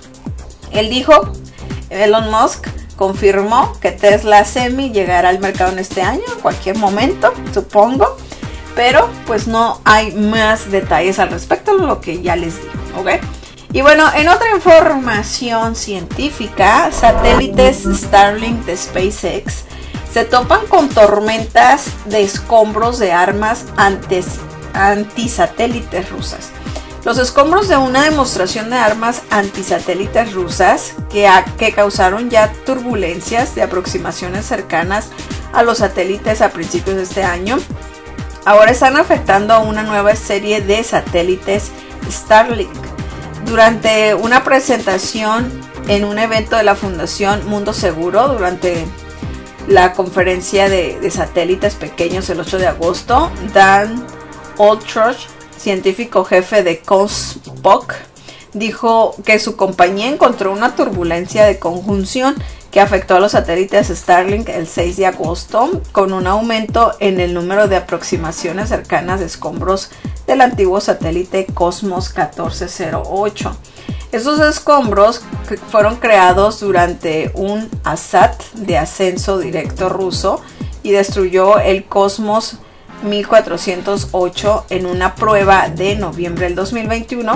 Elon Musk confirmó que Tesla Semi llegará al mercado en este año, en cualquier momento, supongo. Pero pues no hay más detalles al respecto de lo que ya les digo, ¿ok? Y bueno, en otra información científica, satélites Starlink de SpaceX se topan con tormentas de escombros de armas antisatélites rusas. Los escombros de una demostración de armas antisatélites rusas que causaron ya turbulencias de aproximaciones cercanas a los satélites a principios de este año, ahora están afectando a una nueva serie de satélites Starlink. Durante una presentación en un evento de la Fundación Mundo Seguro, durante la conferencia de satélites pequeños el 8 de agosto, Dan Altruch, científico jefe de Cosmos, dijo que su compañía encontró una turbulencia de conjunción que afectó a los satélites Starlink el 6 de agosto, con un aumento en el número de aproximaciones cercanas de escombros del antiguo satélite Cosmos 1408. Estos escombros fueron creados durante un ASAT de ascenso directo ruso y destruyó el Cosmos 1408 en una prueba de noviembre del 2021,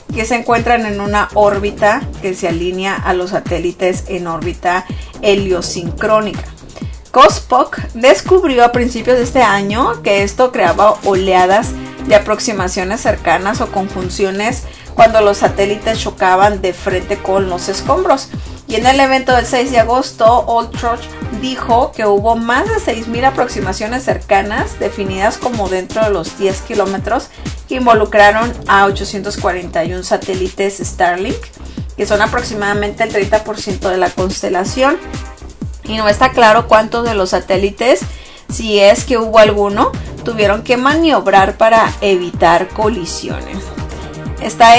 que se encuentran en una órbita que se alinea a los satélites en órbita heliosincrónica. Cospock descubrió a principios de este año que esto creaba oleadas de aproximaciones cercanas o conjunciones cuando los satélites chocaban de frente con los escombros. Y en el evento del 6 de agosto, Aldrich dijo que hubo más de 6.000 aproximaciones cercanas definidas como dentro de los 10 kilómetros que involucraron a 841 satélites Starlink, que son aproximadamente el 30% de la constelación. Y no está claro cuántos de los satélites, si es que hubo alguno, tuvieron que maniobrar para evitar colisiones. Está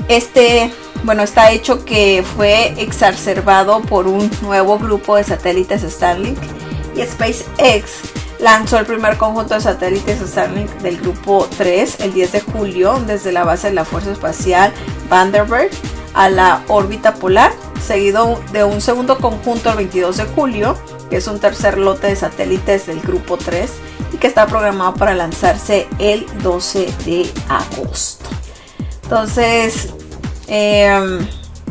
hecho que fue exacerbado por un nuevo grupo de satélites Starlink, y SpaceX lanzó el primer conjunto de satélites Starlink del grupo 3 el 10 de julio desde la base de la Fuerza Espacial Vandenberg a la órbita polar, seguido de un segundo conjunto el 22 de julio, que es un tercer lote de satélites del grupo 3 y que está programado para lanzarse el 12 de agosto. Entonces, ¿qué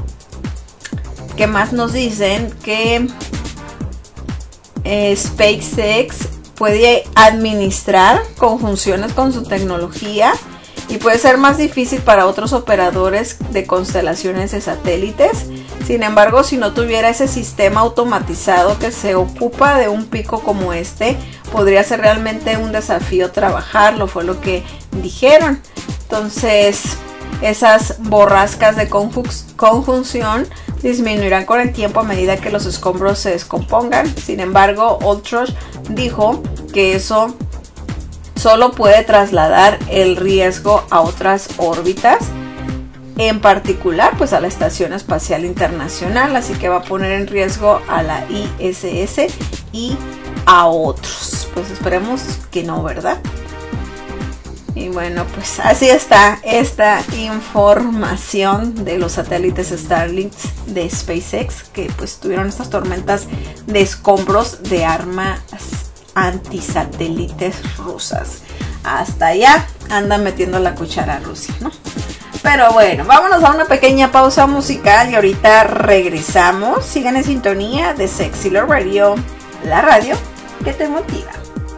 más nos dicen? Que SpaceX puede administrar conjunciones con su tecnología y puede ser más difícil para otros operadores de constelaciones de satélites. Sin embargo, si no tuviera ese sistema automatizado que se ocupa de un pico como este, podría ser realmente un desafío trabajarlo, fue lo que dijeron. Entonces, esas borrascas de conjunción disminuirán con el tiempo a medida que los escombros se descompongan. Sin embargo, Aldrich dijo que eso solo puede trasladar el riesgo a otras órbitas, en particular pues a la Estación Espacial Internacional, así que va a poner en riesgo a la ISS y a otros. Pues esperemos que no, ¿verdad? Y bueno, pues así está esta información de los satélites Starlink de SpaceX, que pues tuvieron estas tormentas de escombros de armas antisatélites rusas. Hasta allá andan metiendo la cuchara a Rusia, ¿no? Pero bueno, vámonos a una pequeña pausa musical y ahorita regresamos. Sigan en sintonía de Sexy Love Radio, la radio que te motiva.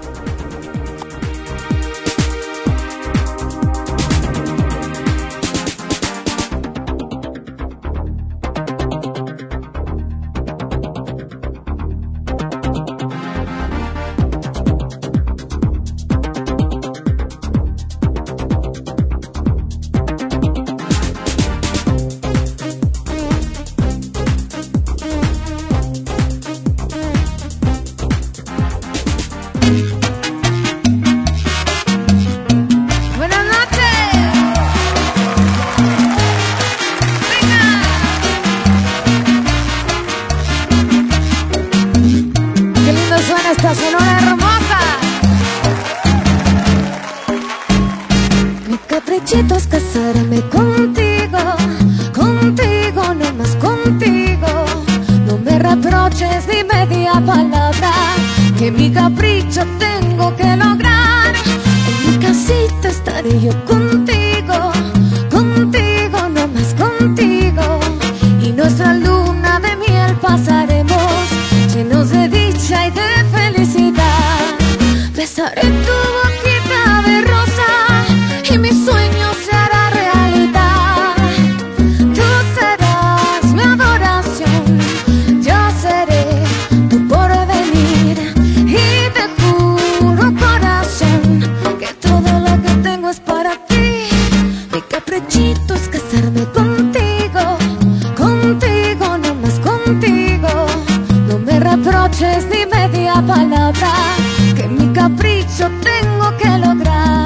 Caprichitos casarme contigo, contigo, no más contigo. No me reproches ni media palabra, que mi capricho tengo que lograr. En mi casita estaré yo contigo, contigo, no más contigo. Y nuestra luna de miel pasaremos, llenos de dicha y de felicidad. Besaré tu boquita de rosa y mi sueño se hará realidad. Tú serás mi adoración, yo seré tu porvenir. Y te juro, corazón, que todo lo que tengo es para ti. Mi caprichito es casarme contigo, contigo, no más contigo. No me reproches ni media palabra, que mi capricho tengo que lograr.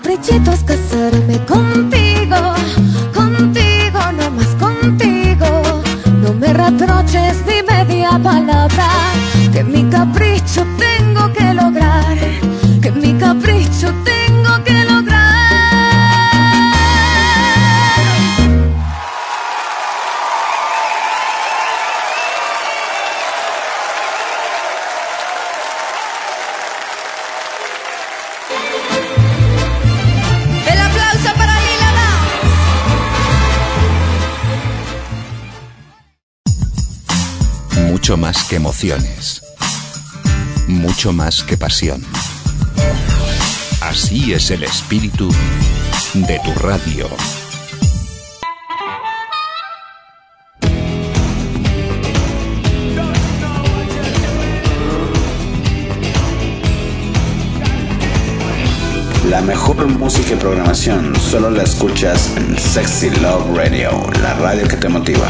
caprichito es casarme contigo, contigo, no más contigo. No me reproches ni media palabra, que mi capricho tengo que lograr, que mi capricho tengo que lograr. El aplauso para Lila Downs. Mucho más que emociones. Mucho más que pasión. Así es el espíritu de tu radio. La mejor música y programación solo la escuchas en Sexy Love Radio, la radio que te motiva.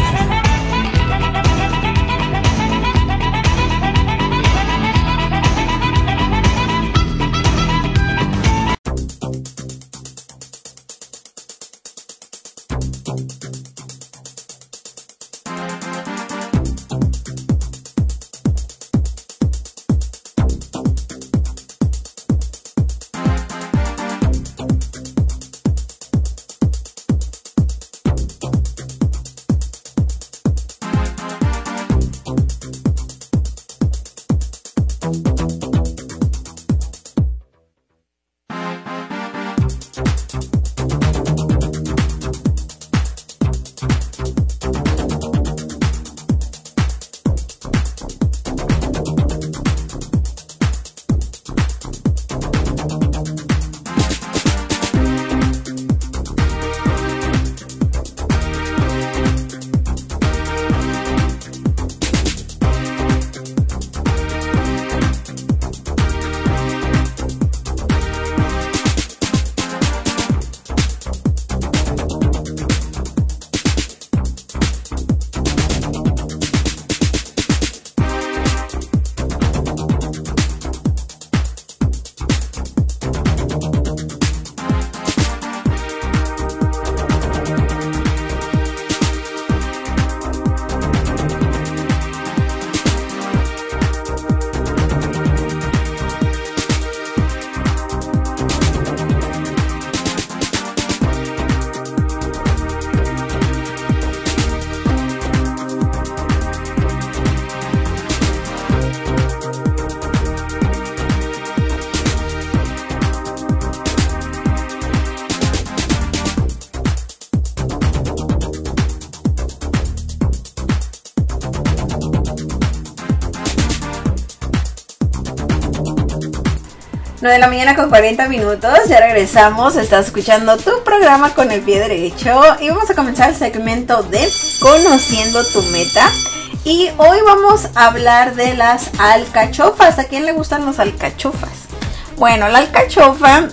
De la mañana con 40 minutos, ya regresamos, estás escuchando tu programa con el pie derecho y vamos a comenzar el segmento de Conociendo tu Meta y hoy vamos a hablar de las alcachofas. ¿A quién le gustan las alcachofas? Bueno, la alcachofa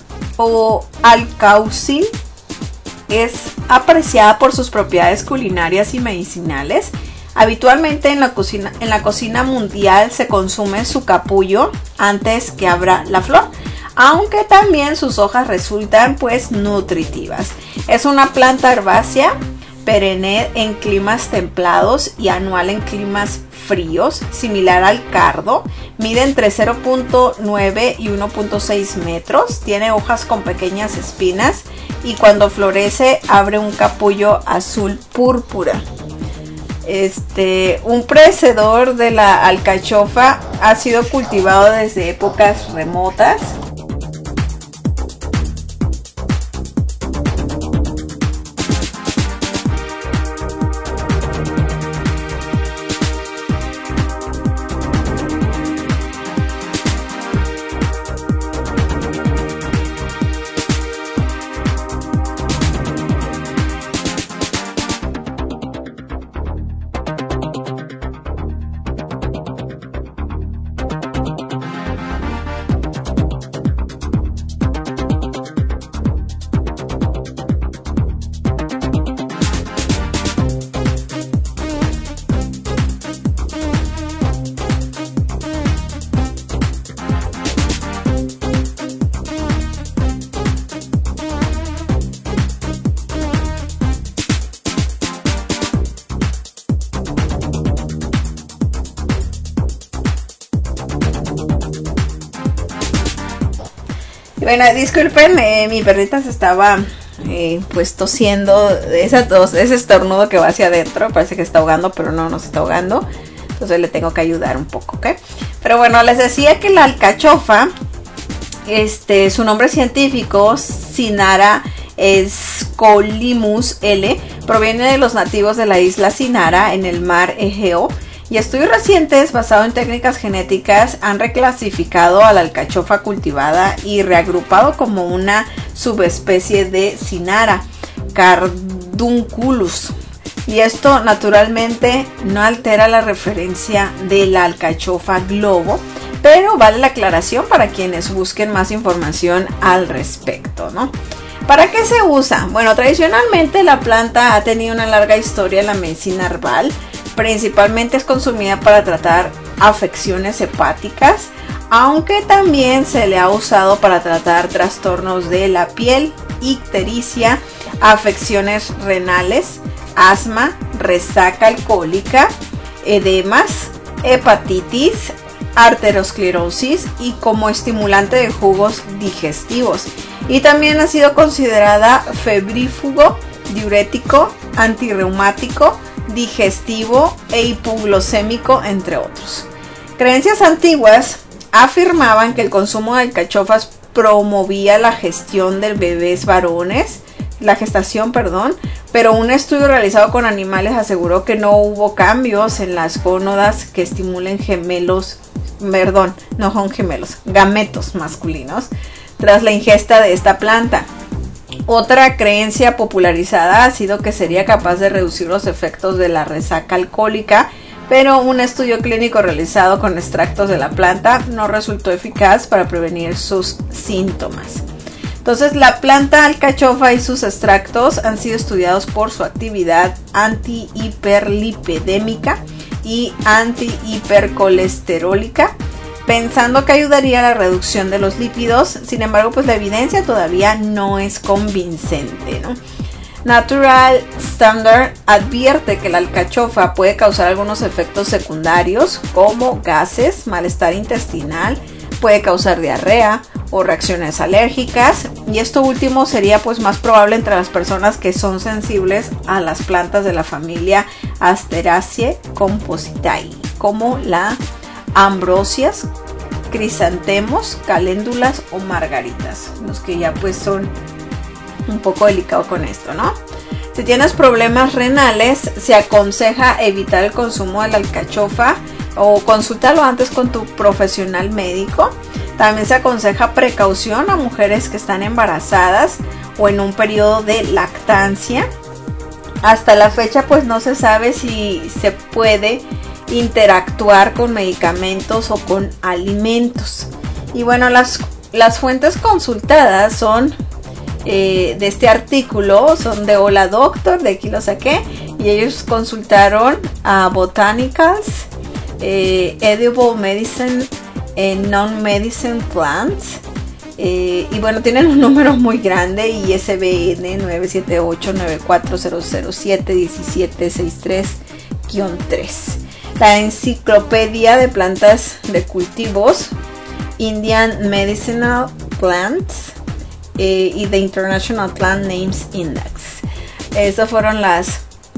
o alcaucil es apreciada por sus propiedades culinarias y medicinales. Habitualmente en la cocina mundial se consume su capullo antes que abra la flor, aunque también sus hojas resultan pues nutritivas. Es una planta herbácea perenne en climas templados y anual en climas fríos, similar al cardo. Mide entre 0.9 y 1.6 metros, tiene hojas con pequeñas espinas y cuando florece abre un capullo azul púrpura. Un predecesor de la alcachofa ha sido cultivado desde épocas remotas. Bueno, disculpen, mi perrita se estaba pues tosiendo, esa tos, ese estornudo que va hacia adentro, parece que está ahogando, pero no se está ahogando, entonces le tengo que ayudar un poco, ¿ok? Pero bueno, les decía que la alcachofa, su nombre científico, Cynara Scolymus L, proviene de los nativos de la isla Cynara en el mar Egeo, y estudios recientes basados en técnicas genéticas han reclasificado a la alcachofa cultivada y reagrupado como una subespecie de Cynara cardunculus. Y esto naturalmente no altera la referencia de la alcachofa globo, pero vale la aclaración para quienes busquen más información al respecto, ¿no? ¿Para qué se usa? Bueno, tradicionalmente la planta ha tenido una larga historia en la medicina herbal. Principalmente es consumida para tratar afecciones hepáticas, aunque también se le ha usado para tratar trastornos de la piel, ictericia, afecciones renales, asma, resaca alcohólica, edemas, hepatitis, arteriosclerosis y como estimulante de jugos digestivos. Y también ha sido considerada febrífugo, diurético, antirreumático, digestivo e hipoglucémico, entre otros. Creencias antiguas afirmaban que el consumo de alcachofas promovía la gestación, pero un estudio realizado con animales aseguró que no hubo cambios en las gónadas que estimulen gametos masculinos tras la ingesta de esta planta. Otra creencia popularizada ha sido que sería capaz de reducir los efectos de la resaca alcohólica, pero un estudio clínico realizado con extractos de la planta no resultó eficaz para prevenir sus síntomas. Entonces, la planta alcachofa y sus extractos han sido estudiados por su actividad antihiperlipidémica y antihipercolesterólica, pensando que ayudaría a la reducción de los lípidos. Sin embargo, pues la evidencia todavía no es convincente, ¿no? Natural Standard advierte que la alcachofa puede causar algunos efectos secundarios como gases, malestar intestinal, puede causar diarrea o reacciones alérgicas, y esto último sería pues más probable entre las personas que son sensibles a las plantas de la familia Asteraceae compositae, como la ambrosias, crisantemos, caléndulas o margaritas, los que ya pues son un poco delicados con esto, ¿no? Si tienes problemas renales, se aconseja evitar el consumo de la alcachofa o consúltalo antes con tu profesional médico. También se aconseja precaución a mujeres que están embarazadas o en un periodo de lactancia. Hasta la fecha pues no se sabe si se puede interactuar con medicamentos o con alimentos. Y bueno, las fuentes consultadas son de este artículo, son de Hola Doctor, de aquí lo saqué, y ellos consultaron a Botanicals, Edible Medicine, Non-Medicine Plants, y bueno, tienen un número muy grande, ISBN 978-94007-1763-3. La enciclopedia de plantas de cultivos, Indian Medicinal Plants, y The International Plant Names Index. Estas fueron las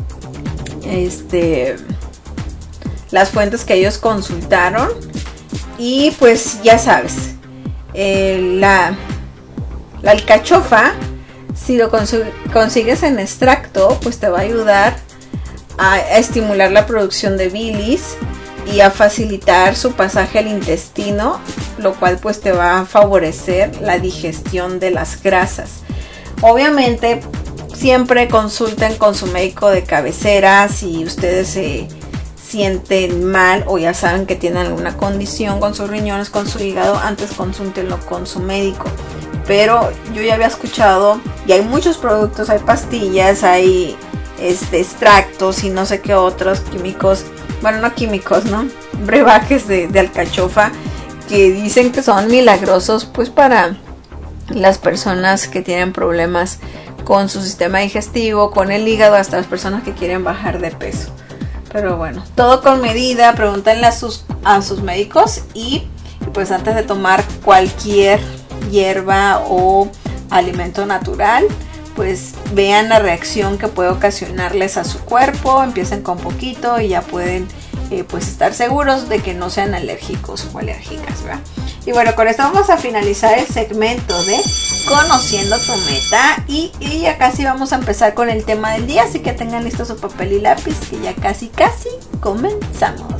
fuentes que ellos consultaron. Y pues ya sabes, la alcachofa, si lo consigues en extracto, pues te va a ayudar a estimular la producción de bilis y a facilitar su pasaje al intestino, lo cual pues te va a favorecer la digestión de las grasas. Obviamente siempre consulten con su médico de cabecera si ustedes se sienten mal o ya saben que tienen alguna condición con sus riñones, con su hígado. Antes consúltenlo con su médico. Pero yo ya había escuchado, y hay muchos productos, hay pastillas, hay extractos y no sé qué otros químicos, bueno, no químicos, ¿no? Brebajes de alcachofa que dicen que son milagrosos pues para las personas que tienen problemas con su sistema digestivo, con el hígado, hasta las personas que quieren bajar de peso. Pero bueno, todo con medida. Pregúntenle a sus médicos y pues antes de tomar cualquier hierba o alimento natural, pues vean la reacción que puede ocasionarles a su cuerpo, empiecen con poquito y ya pueden pues estar seguros de que no sean alérgicos o alérgicas, ¿verdad? Y bueno, con esto vamos a finalizar el segmento de Conociendo tu Meta y ya casi vamos a empezar con el tema del día, así que tengan listo su papel y lápiz que ya casi comenzamos.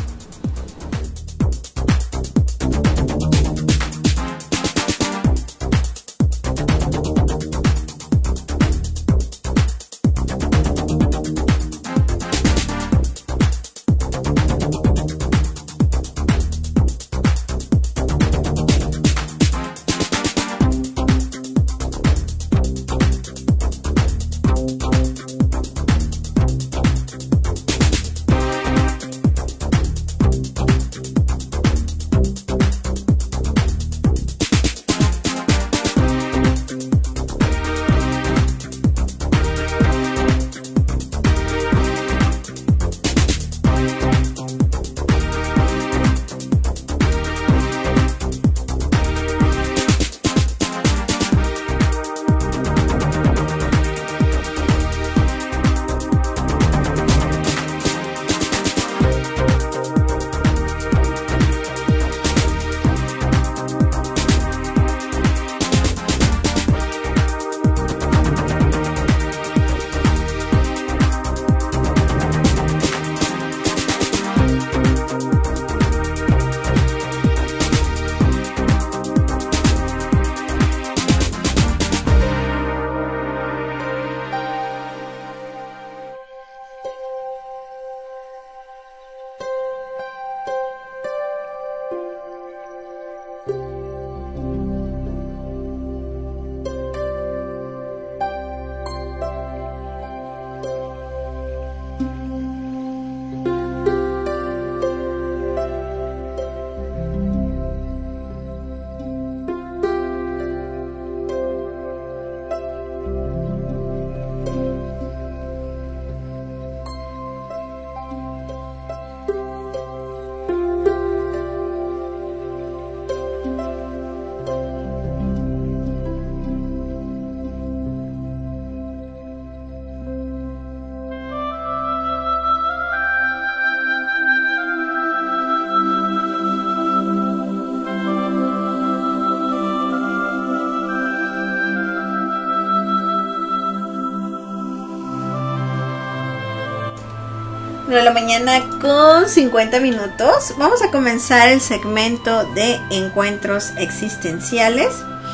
De la mañana con 50 minutos. Vamos a comenzar el segmento de encuentros existenciales.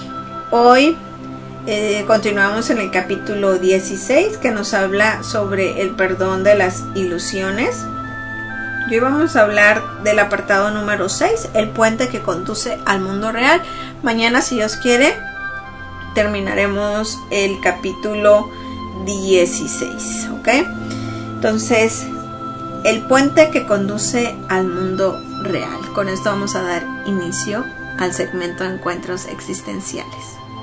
Hoy continuamos en el capítulo 16 que nos habla sobre el perdón de las ilusiones. Y hoy vamos a hablar del apartado número 6, el puente que conduce al mundo real. Mañana, si Dios quiere, terminaremos el capítulo 16, ¿ok? Entonces, el puente que conduce al mundo real. Con esto vamos a dar inicio al segmento de encuentros existenciales.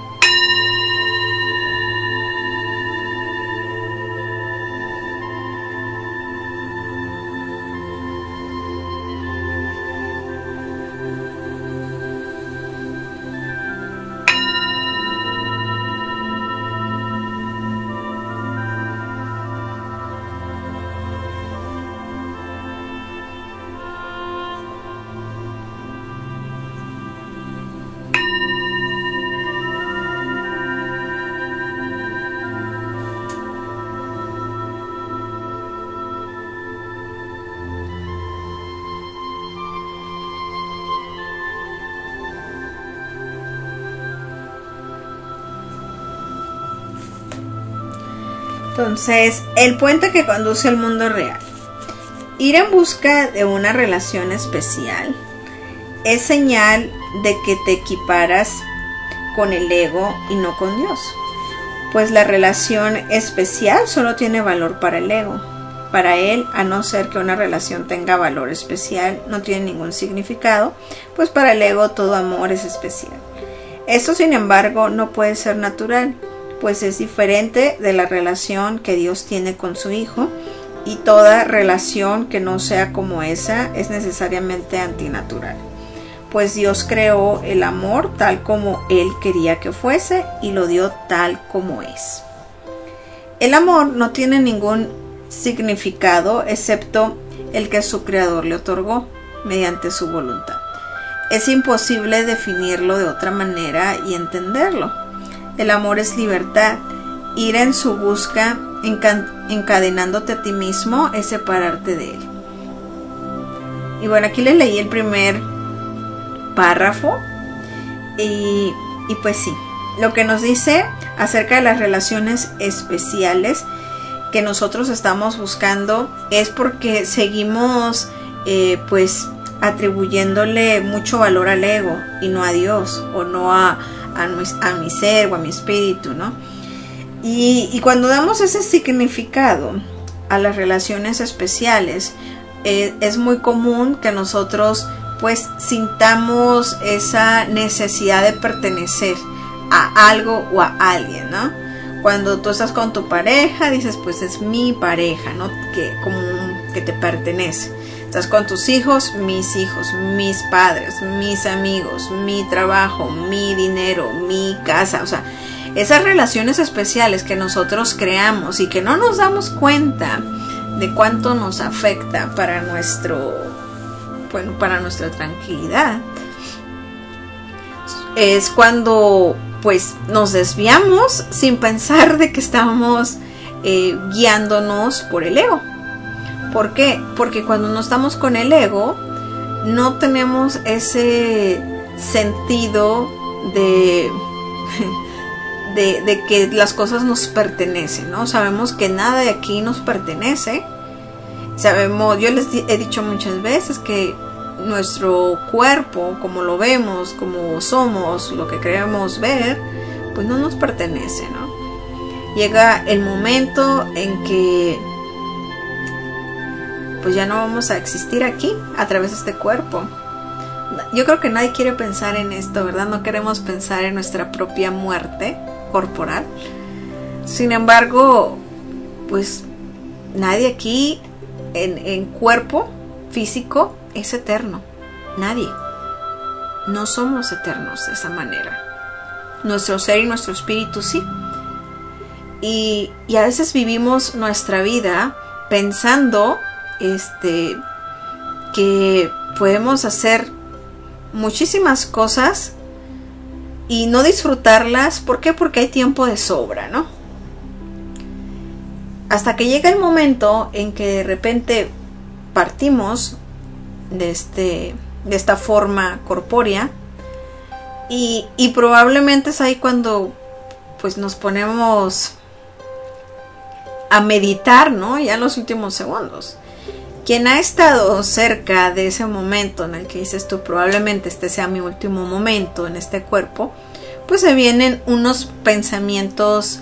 Entonces, el puente que conduce al mundo real. Ir en busca de una relación especial es señal de que te equiparas con el ego y no con Dios. Pues la relación especial solo tiene valor para el ego. Para él, a no ser que una relación tenga valor especial, no tiene ningún significado, pues para el ego todo amor es especial. Esto, sin embargo, no puede ser natural, pues es diferente de la relación que Dios tiene con su Hijo, y toda relación que no sea como esa es necesariamente antinatural. pues Dios creó el amor tal como Él quería que fuese y lo dio tal como es. El amor no tiene ningún significado excepto el que su creador le otorgó mediante su voluntad. Es imposible definirlo de otra manera y entenderlo. El amor es libertad. Ir en su busca, encadenándote a ti mismo, es separarte de Él. Y bueno, aquí les leí el primer párrafo y pues sí, lo que nos dice acerca de las relaciones especiales que nosotros estamos buscando es porque seguimos pues atribuyéndole mucho valor al ego y no a Dios, o no a mi ser o a mi espíritu, ¿no? Y cuando damos ese significado a las relaciones especiales, es muy común que nosotros pues sintamos esa necesidad de pertenecer a algo o a alguien, ¿no? Cuando tú estás con tu pareja, dices, pues es mi pareja, ¿no? Que te pertenece. Estás con tus hijos, mis padres, mis amigos, mi trabajo, mi dinero, mi casa. O sea, esas relaciones especiales que nosotros creamos y que no nos damos cuenta de cuánto nos afecta para para nuestra tranquilidad, es cuando pues nos desviamos sin pensar de que estamos guiándonos por el ego. ¿Por qué? Porque cuando no estamos con el ego no tenemos ese sentido de que las cosas nos pertenecen, ¿no? Sabemos que nada de aquí nos pertenece. Sabemos, yo les he dicho muchas veces que nuestro cuerpo, como lo vemos, como somos, lo que queremos ver, pues no nos pertenece, ¿no? Llega el momento en que pues ya no vamos a existir aquí a través de este cuerpo. Yo creo que nadie quiere pensar en esto, ¿verdad? No queremos pensar en nuestra propia muerte corporal. Sin embargo, pues nadie aquí en cuerpo físico es eterno. Nadie. No somos eternos de esa manera. Nuestro ser y nuestro espíritu sí. Y a veces vivimos nuestra vida pensando que podemos hacer muchísimas cosas y no disfrutarlas. ¿Por qué? Porque hay tiempo de sobra, ¿no? Hasta que llega el momento en que de repente partimos de esta forma corpórea y probablemente es ahí cuando pues nos ponemos a meditar, ¿no? Ya en los últimos segundos. Quien ha estado cerca de ese momento en el que dices tú, probablemente este sea mi último momento en este cuerpo, pues se vienen unos pensamientos,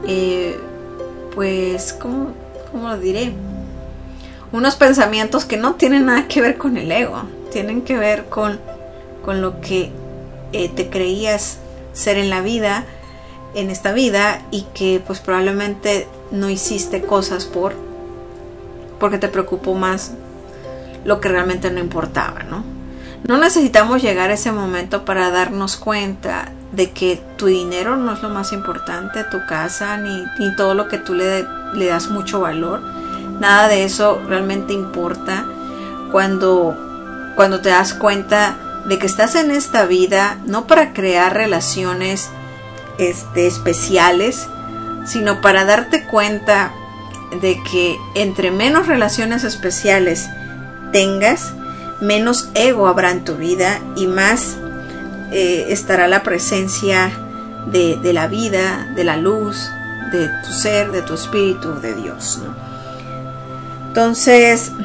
pues, ¿cómo lo diré? Unos pensamientos que no tienen nada que ver con el ego, tienen que ver con lo que te creías ser en la vida, en esta vida, y que pues probablemente no hiciste cosas porque te preocupó más lo que realmente no importaba, ¿no? No necesitamos llegar a ese momento para darnos cuenta de que tu dinero no es lo más importante, tu casa, ni todo lo que tú le das mucho valor. Nada de eso realmente importa cuando te das cuenta de que estás en esta vida no para crear relaciones especiales, sino para darte cuenta de que entre menos relaciones especiales tengas, menos ego habrá en tu vida y más estará la presencia de la vida, de la luz, de tu ser, de tu espíritu, de Dios, ¿no? Entonces,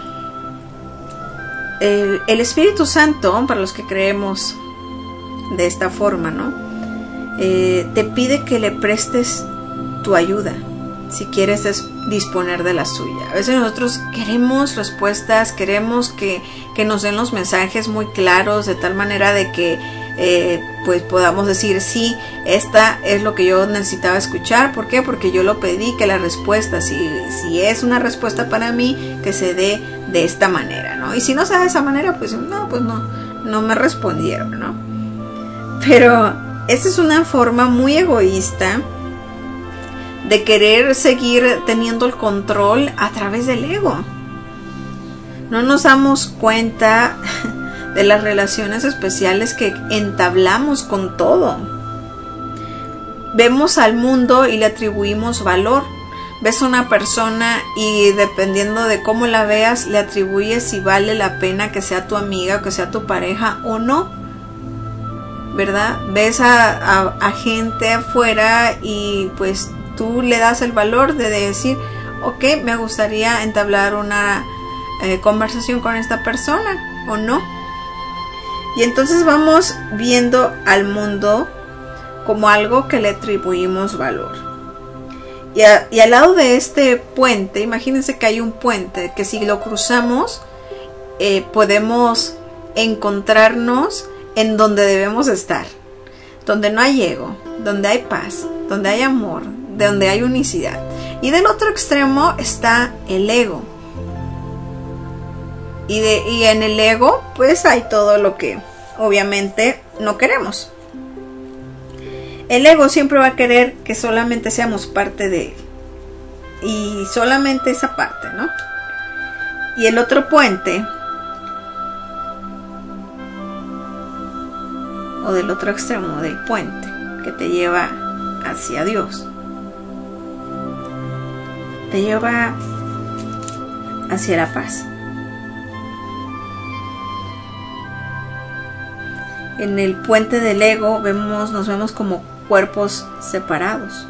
el Espíritu Santo, para los que creemos de esta forma, ¿no? Te pide que le prestes tu ayuda si quieres disponer de la suya. A veces nosotros queremos respuestas, queremos que nos den los mensajes muy claros, de tal manera de que pues podamos decir, sí, esta es lo que yo necesitaba escuchar. ¿Por qué? Porque yo lo pedí, que la respuesta, si es una respuesta para mí, que se dé de esta manera, ¿no? Y si no se da de esa manera, pues no no me respondieron, ¿no? Pero esta es una forma muy egoísta de querer seguir teniendo el control a través del ego. No nos damos cuenta de las relaciones especiales que entablamos con todo. Vemos al mundo y le atribuimos valor. Ves a una persona y dependiendo de cómo la veas, le atribuyes si vale la pena que sea tu amiga o que sea tu pareja o no, ¿verdad? Ves a gente afuera y pues tú le das el valor de decir, ok, me gustaría entablar una conversación con esta persona o no. Y entonces vamos viendo al mundo como algo que le atribuimos valor. Y al lado de este puente, imagínense que hay un puente que si lo cruzamos podemos encontrarnos en donde debemos estar, donde no hay ego, donde hay paz, donde hay amor, donde hay unicidad. Y del otro extremo está el ego. Y en el ego pues hay todo lo que obviamente no queremos. El ego siempre va a querer que solamente seamos parte de él. Y solamente esa parte, ¿no? Y el otro puente, o del otro extremo del puente, que te lleva hacia Dios, te lleva hacia la paz. En el puente del ego nos vemos como cuerpos separados.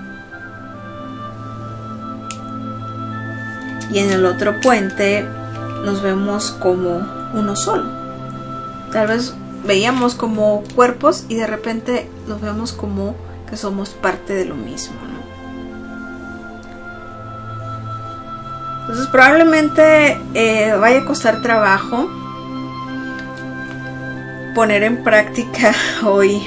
Y en el otro puente nos vemos como uno solo. Tal vez veíamos como cuerpos y de repente nos vemos como que somos parte de lo mismo, ¿no? Entonces probablemente vaya a costar trabajo poner en práctica hoy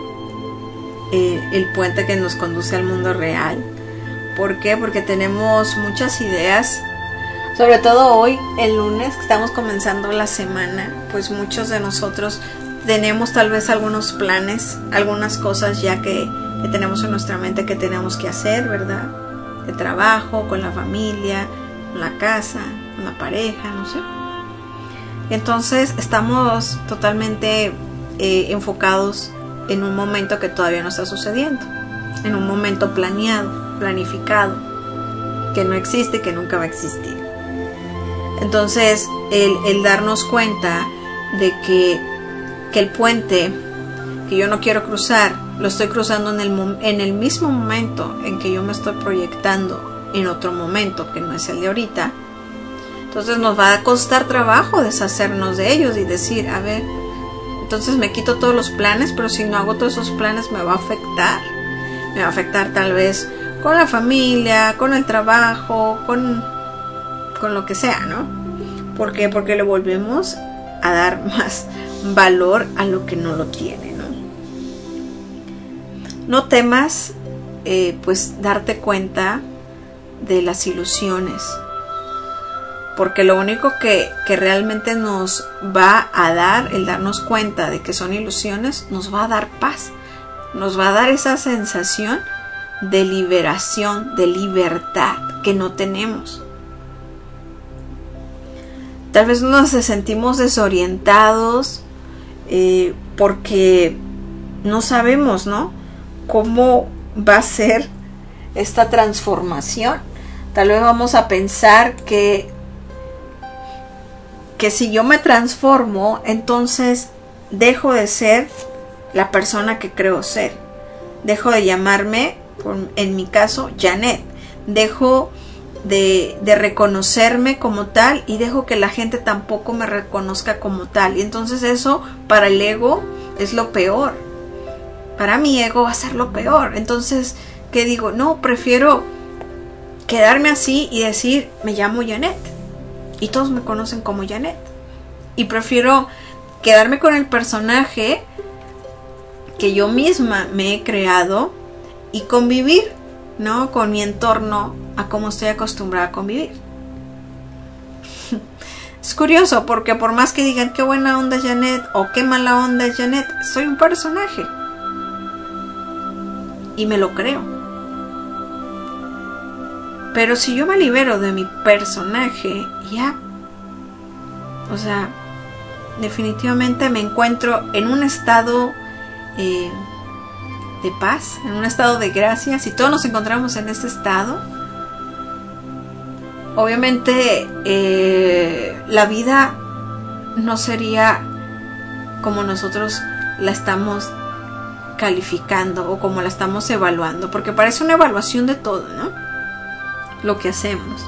el puente que nos conduce al mundo real. ¿Por qué? Porque tenemos muchas ideas, sobre todo hoy, el lunes, que estamos comenzando la semana, pues muchos de nosotros tenemos tal vez algunos planes, algunas cosas ya que tenemos en nuestra mente que tenemos que hacer, ¿verdad? De trabajo, con la familia, con la casa, con la pareja, no sé. Entonces estamos totalmente enfocados en un momento que todavía no está sucediendo, en un momento planeado, planificado, que no existe, que nunca va a existir. Entonces el darnos cuenta de que el puente que yo no quiero cruzar, lo estoy cruzando en el mismo momento en que yo me estoy proyectando en otro momento que no es el de ahorita. Entonces nos va a costar trabajo deshacernos de ellos y decir, a ver, entonces me quito todos los planes, pero si no hago todos esos planes me va a afectar. Me va a afectar tal vez con la familia, con el trabajo, con lo que sea, ¿no? ¿Por qué? Porque le volvemos a dar más valor a lo que no lo tiene, ¿no? No temas, pues, darte cuenta de las ilusiones. Porque lo único que realmente nos va a dar, el darnos cuenta de que son ilusiones, nos va a dar paz. Nos va a dar esa sensación de liberación, de libertad que no tenemos. Tal vez nos sentimos desorientados porque no sabemos, ¿no?, cómo va a ser esta transformación. Tal vez vamos a pensar que si yo me transformo, entonces dejo de ser la persona que creo ser. Dejo de llamarme, en mi caso, Janet. Dejo de reconocerme como tal y dejo que la gente tampoco me reconozca como tal. Y entonces eso para el ego es lo peor. Para mi ego va a ser lo peor. Entonces, ¿qué digo? No, prefiero quedarme así y decir, me llamo Janet. Y todos me conocen como Janet. Y prefiero quedarme con el personaje que yo misma me he creado y convivir, ¿no?, con mi entorno a como estoy acostumbrada a convivir. Es curioso porque por más que digan qué buena onda es Janet o qué mala onda es Janet, soy un personaje. Y me lo creo. Pero si yo me libero de mi personaje, ya, o sea, definitivamente me encuentro en un estado de paz, en un estado de gracia. Si todos nos encontramos en este estado, obviamente la vida no sería como nosotros la estamos calificando o como la estamos evaluando, porque parece una evaluación de todo, ¿no? Lo que hacemos.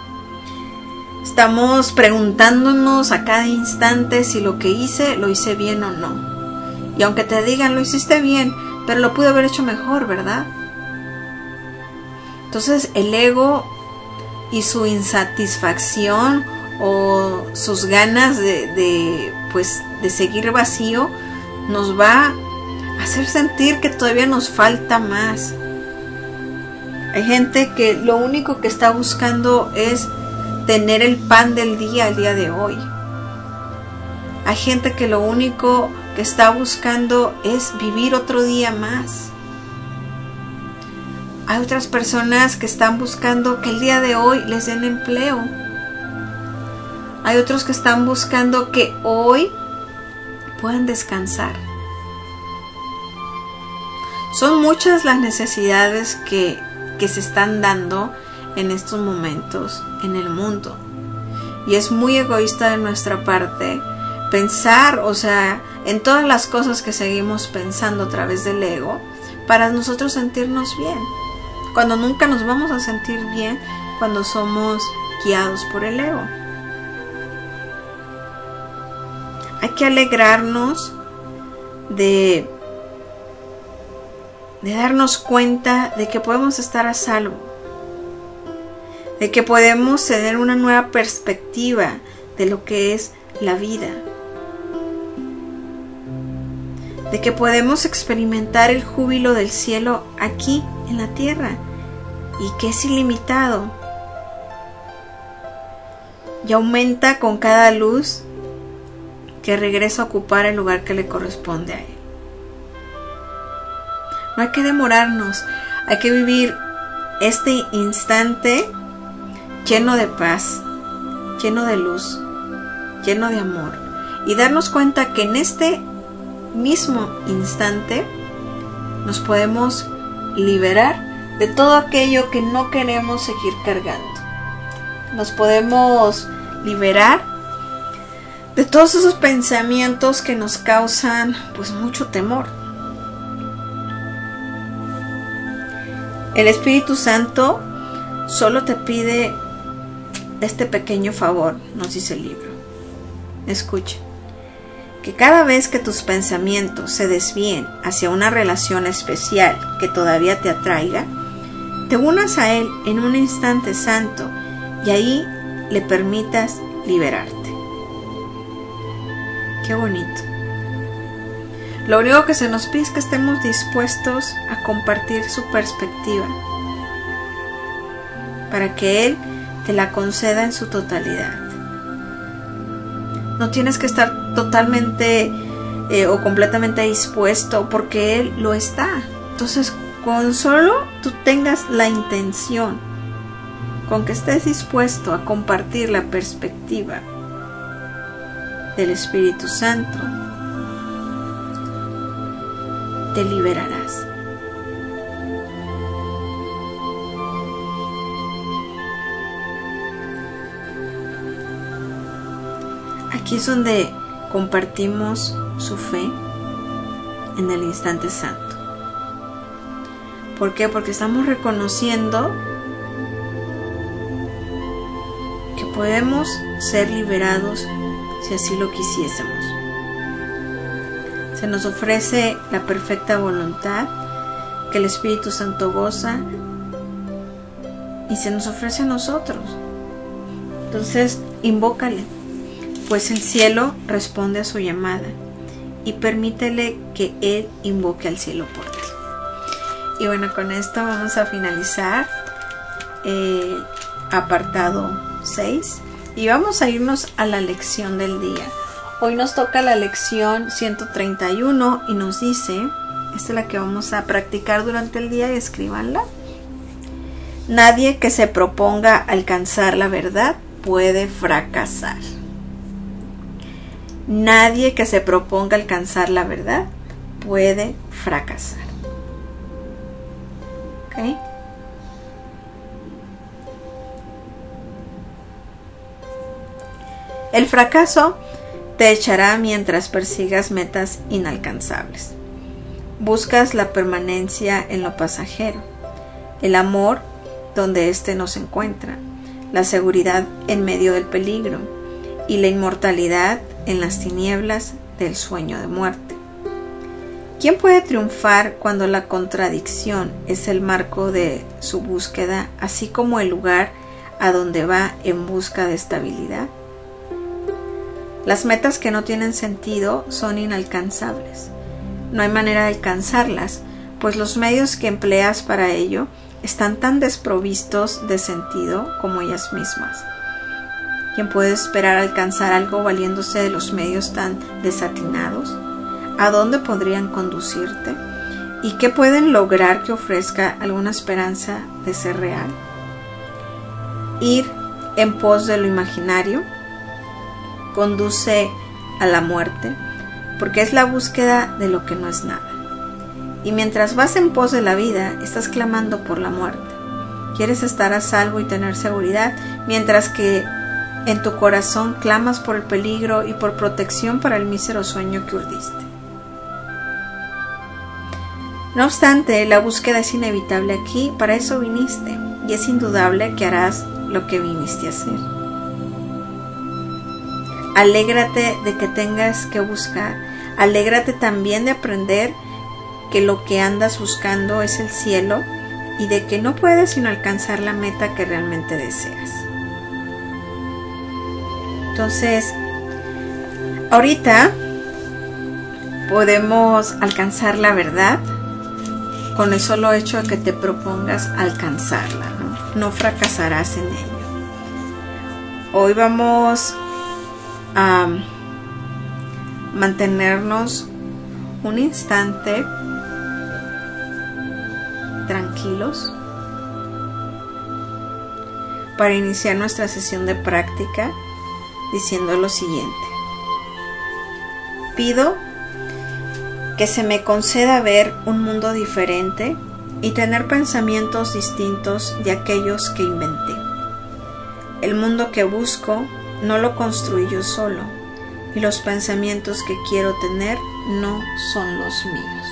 Estamos preguntándonos a cada instante si lo que hice, lo hice bien o no. Y aunque te digan, lo hiciste bien, pero lo pude haber hecho mejor, ¿verdad? Entonces el ego y su insatisfacción o sus ganas de seguir vacío nos va a hacer sentir que todavía nos falta más. Hay gente que lo único que está buscando es tener el pan del día el día de hoy. Hay gente que lo único que está buscando es vivir otro día más. Hay otras personas que están buscando que el día de hoy les den empleo. Hay otros que están buscando que hoy puedan descansar. Son muchas las necesidades que se están dando en estos momentos en el mundo. Y es muy egoísta de nuestra parte pensar, o sea, en todas las cosas que seguimos pensando a través del ego para nosotros sentirnos bien. Cuando nunca nos vamos a sentir bien cuando somos guiados por el ego. Hay que alegrarnos de darnos cuenta de que podemos estar a salvo, de que podemos tener una nueva perspectiva de lo que es la vida, de que podemos experimentar el júbilo del cielo aquí en la tierra y que es ilimitado y aumenta con cada luz que regresa a ocupar el lugar que le corresponde a él. No hay que demorarnos, hay que vivir este instante lleno de paz, lleno de luz, lleno de amor y darnos cuenta que en este mismo instante nos podemos liberar de todo aquello que no queremos seguir cargando. Nos podemos liberar de todos esos pensamientos que nos causan pues mucho temor. El Espíritu Santo solo te pide este pequeño favor, nos dice el libro. Escucha, que cada vez que tus pensamientos se desvíen hacia una relación especial que todavía te atraiga, te unas a Él en un instante santo y ahí le permitas liberarte. Qué bonito. Lo único que se nos pide es que estemos dispuestos a compartir su perspectiva para que Él te la conceda en su totalidad. No tienes que estar totalmente o completamente dispuesto porque Él lo está. Entonces, con solo tú tengas la intención, con que estés dispuesto a compartir la perspectiva del Espíritu Santo, te liberarás. Aquí es donde compartimos su fe en el instante santo. ¿Por qué? Porque estamos reconociendo que podemos ser liberados si así lo quisiésemos. Se nos ofrece la perfecta voluntad que el Espíritu Santo goza y se nos ofrece a nosotros. Entonces, invócale, pues el cielo responde a su llamada y permítele que Él invoque al cielo por ti. Y bueno, con esto vamos a finalizar apartado 6 y vamos a irnos a la lección del día. Hoy nos toca la lección 131 y nos dice, esta es la que vamos a practicar durante el día y escríbanla. Nadie que se proponga alcanzar la verdad puede fracasar. Nadie que se proponga alcanzar la verdad puede fracasar. ¿Ok? El fracaso te echará mientras persigas metas inalcanzables. Buscas la permanencia en lo pasajero, el amor donde éste no se encuentra, la seguridad en medio del peligro y la inmortalidad en las tinieblas del sueño de muerte. ¿Quién puede triunfar cuando la contradicción es el marco de su búsqueda, así como el lugar a donde va en busca de estabilidad? Las metas que no tienen sentido son inalcanzables. No hay manera de alcanzarlas, pues los medios que empleas para ello están tan desprovistos de sentido como ellas mismas. ¿Quién puede esperar alcanzar algo valiéndose de los medios tan desatinados? ¿A dónde podrían conducirte? ¿Y qué pueden lograr que ofrezca alguna esperanza de ser real? Ir en pos de lo imaginario conduce a la muerte, porque es la búsqueda de lo que no es nada. Y mientras vas en pos de la vida, estás clamando por la muerte. Quieres estar a salvo y tener seguridad, mientras que en tu corazón clamas por el peligro y por protección para el mísero sueño que urdiste. No obstante, la búsqueda es inevitable aquí, para eso viniste, y es indudable que harás lo que viniste a hacer. Alégrate de que tengas que buscar, alégrate también de aprender que lo que andas buscando es el cielo y de que no puedes sino alcanzar la meta que realmente deseas. Entonces, ahorita podemos alcanzar la verdad con el solo hecho de que te propongas alcanzarla, ¿no? No fracasarás en ello. Hoy vamos a mantenernos un instante tranquilos para iniciar nuestra sesión de práctica diciendo lo siguiente: pido que se me conceda ver un mundo diferente y tener pensamientos distintos de aquellos que inventé. El mundo que busco no lo construí yo solo, y los pensamientos que quiero tener no son los míos.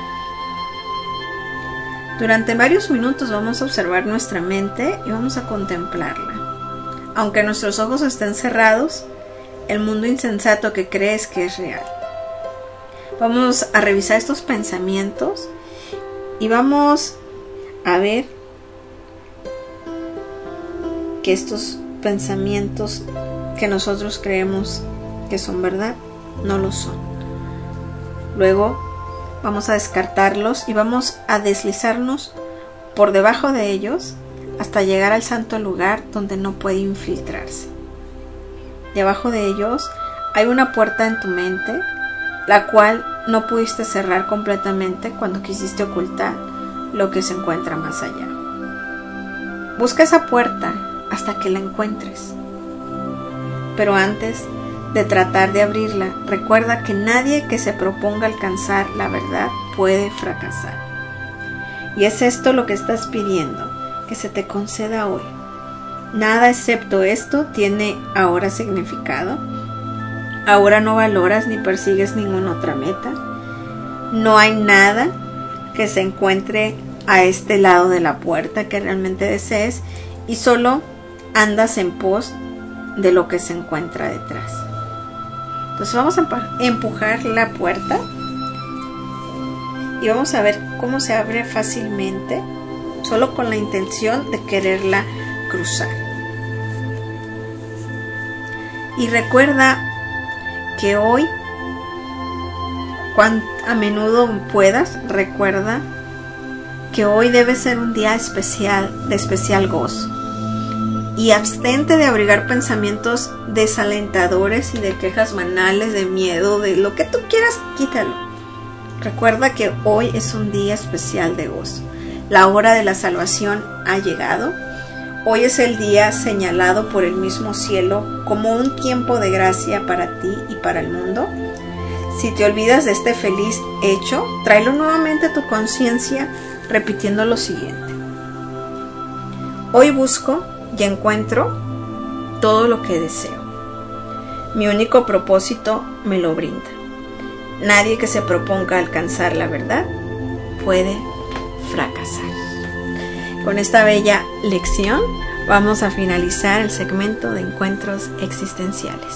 Durante varios minutos vamos a observar nuestra mente y vamos a contemplarla. Aunque nuestros ojos estén cerrados, el mundo insensato que crees que es real. Vamos a revisar estos pensamientos y vamos a ver que estos pensamientos que nosotros creemos que son verdad, no lo son. Luego vamos a descartarlos y vamos a deslizarnos por debajo de ellos hasta llegar al santo lugar donde no puede infiltrarse. Debajo de ellos hay una puerta en tu mente, la cual no pudiste cerrar completamente cuando quisiste ocultar lo que se encuentra más allá. Busca esa puerta hasta que la encuentres. Pero antes de tratar de abrirla, recuerda que nadie que se proponga alcanzar la verdad puede fracasar. Y es esto lo que estás pidiendo, que se te conceda hoy. Nada excepto esto tiene ahora significado. Ahora no valoras ni persigues ninguna otra meta. No hay nada que se encuentre a este lado de la puerta que realmente desees y solo andas en pos de lo que se encuentra detrás. Entonces vamos a empujar la puerta y vamos a ver cómo se abre fácilmente, solo con la intención de quererla cruzar. Y recuerda que hoy, a menudo puedas, recuerda que hoy debe ser un día especial, de especial gozo. y abstente de abrigar pensamientos desalentadores y de quejas banales, de miedo, de lo que tú quieras, quítalo. Recuerda que hoy es un día especial de gozo. La hora de la salvación ha llegado. Hoy es el día señalado por el mismo cielo como un tiempo de gracia para ti y para el mundo. Si te olvidas de este feliz hecho, tráelo nuevamente a tu conciencia repitiendo lo siguiente. Hoy busco y encuentro todo lo que deseo. Mi único propósito me lo brinda. Nadie que se proponga alcanzar la verdad puede fracasar. Con esta bella lección vamos a finalizar el segmento de encuentros existenciales.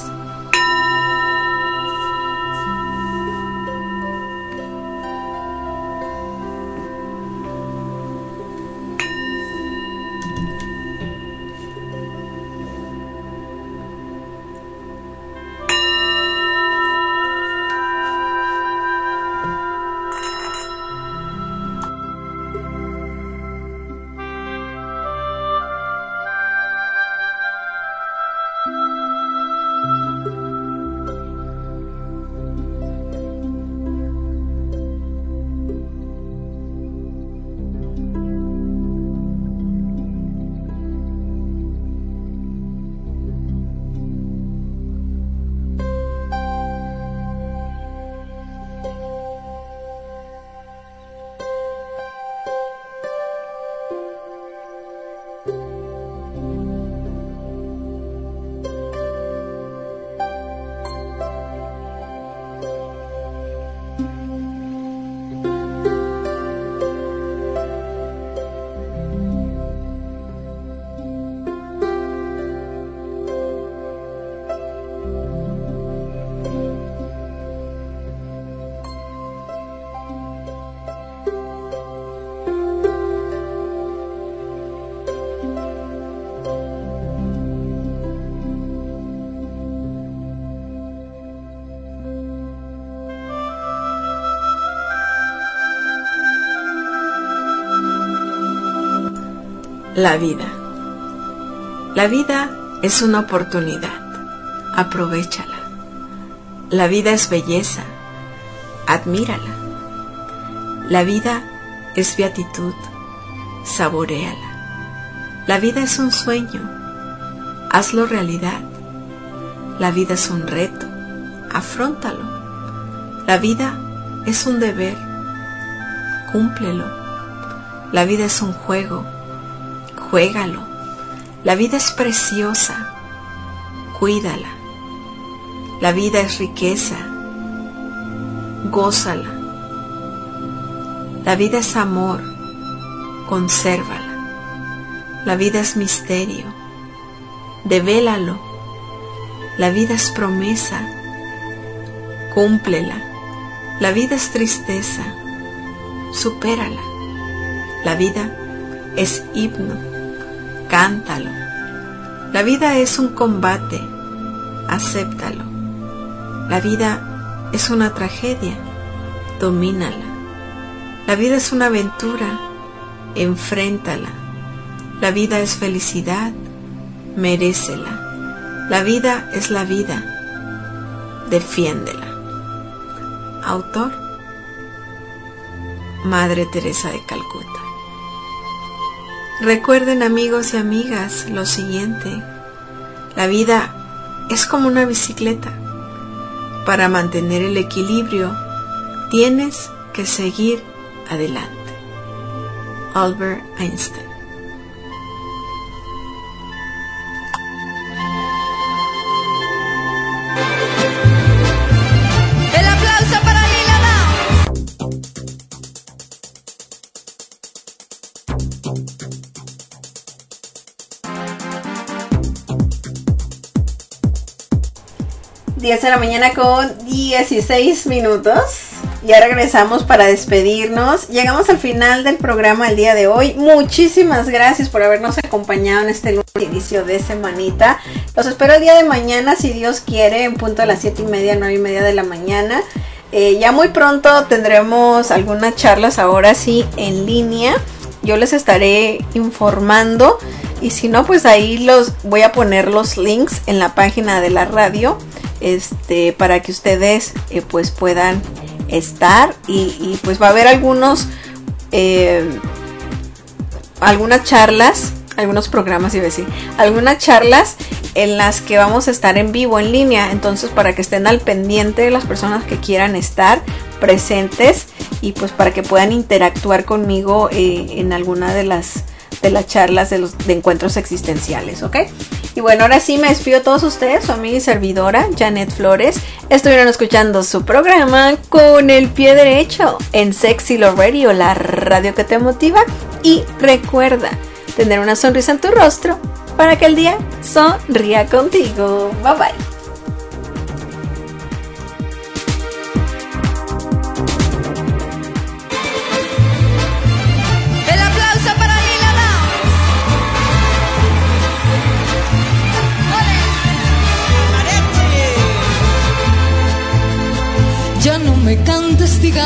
La vida. La vida es una oportunidad. Aprovéchala. La vida es belleza. Admírala. La vida es beatitud. Saboréala. La vida es un sueño. Hazlo realidad. La vida es un reto. Afróntalo. La vida es un deber. Cúmplelo. La vida es un juego. Juégalo. La vida es preciosa. Cuídala. La vida es riqueza. Gózala. La vida es amor. Consérvala. La vida es misterio. Devélalo. La vida es promesa. Cúmplela. La vida es tristeza. Supérala. La vida es himno. Cántalo. La vida es un combate. Acéptalo. La vida es una tragedia. Domínala. La vida es una aventura. Enfréntala. La vida es felicidad. Merécela. La vida es la vida. Defiéndela. Autor: Madre Teresa de Calcuta. Recuerden, amigos y amigas, lo siguiente: la vida es como una bicicleta. Para mantener el equilibrio, tienes que seguir adelante. Albert Einstein. El aplauso para Lila Downs. 10 de la mañana con 16 minutos. Ya regresamos para despedirnos. Llegamos al final del programa el día de hoy. Muchísimas gracias por habernos acompañado en este lunes inicio de semanita. Los espero el día de mañana, si Dios quiere, en punto a las 7:30, 9:30 de la mañana. Ya muy pronto tendremos algunas charlas, ahora sí, en línea. Yo les estaré informando. y si no, pues ahí los voy a poner los links en la página de la radio, para que ustedes pues puedan estar y pues va a haber algunas charlas, algunos programas, iba a decir, algunas charlas en las que vamos a estar en vivo, en línea. Entonces, para que estén al pendiente de las personas que quieran estar presentes y pues para que puedan interactuar conmigo en alguna de las charlas de encuentros existenciales, ¿ok? Y bueno, ahora sí me despido a todos ustedes, su amiga y servidora Janet Flores. Estuvieron escuchando su programa Con el Pie Derecho en Sexy Love Radio, la radio que te motiva. Y recuerda tener una sonrisa en tu rostro para que el día sonría contigo. Bye bye. El aplauso para Lila Downs. Ya no me cantes, diga.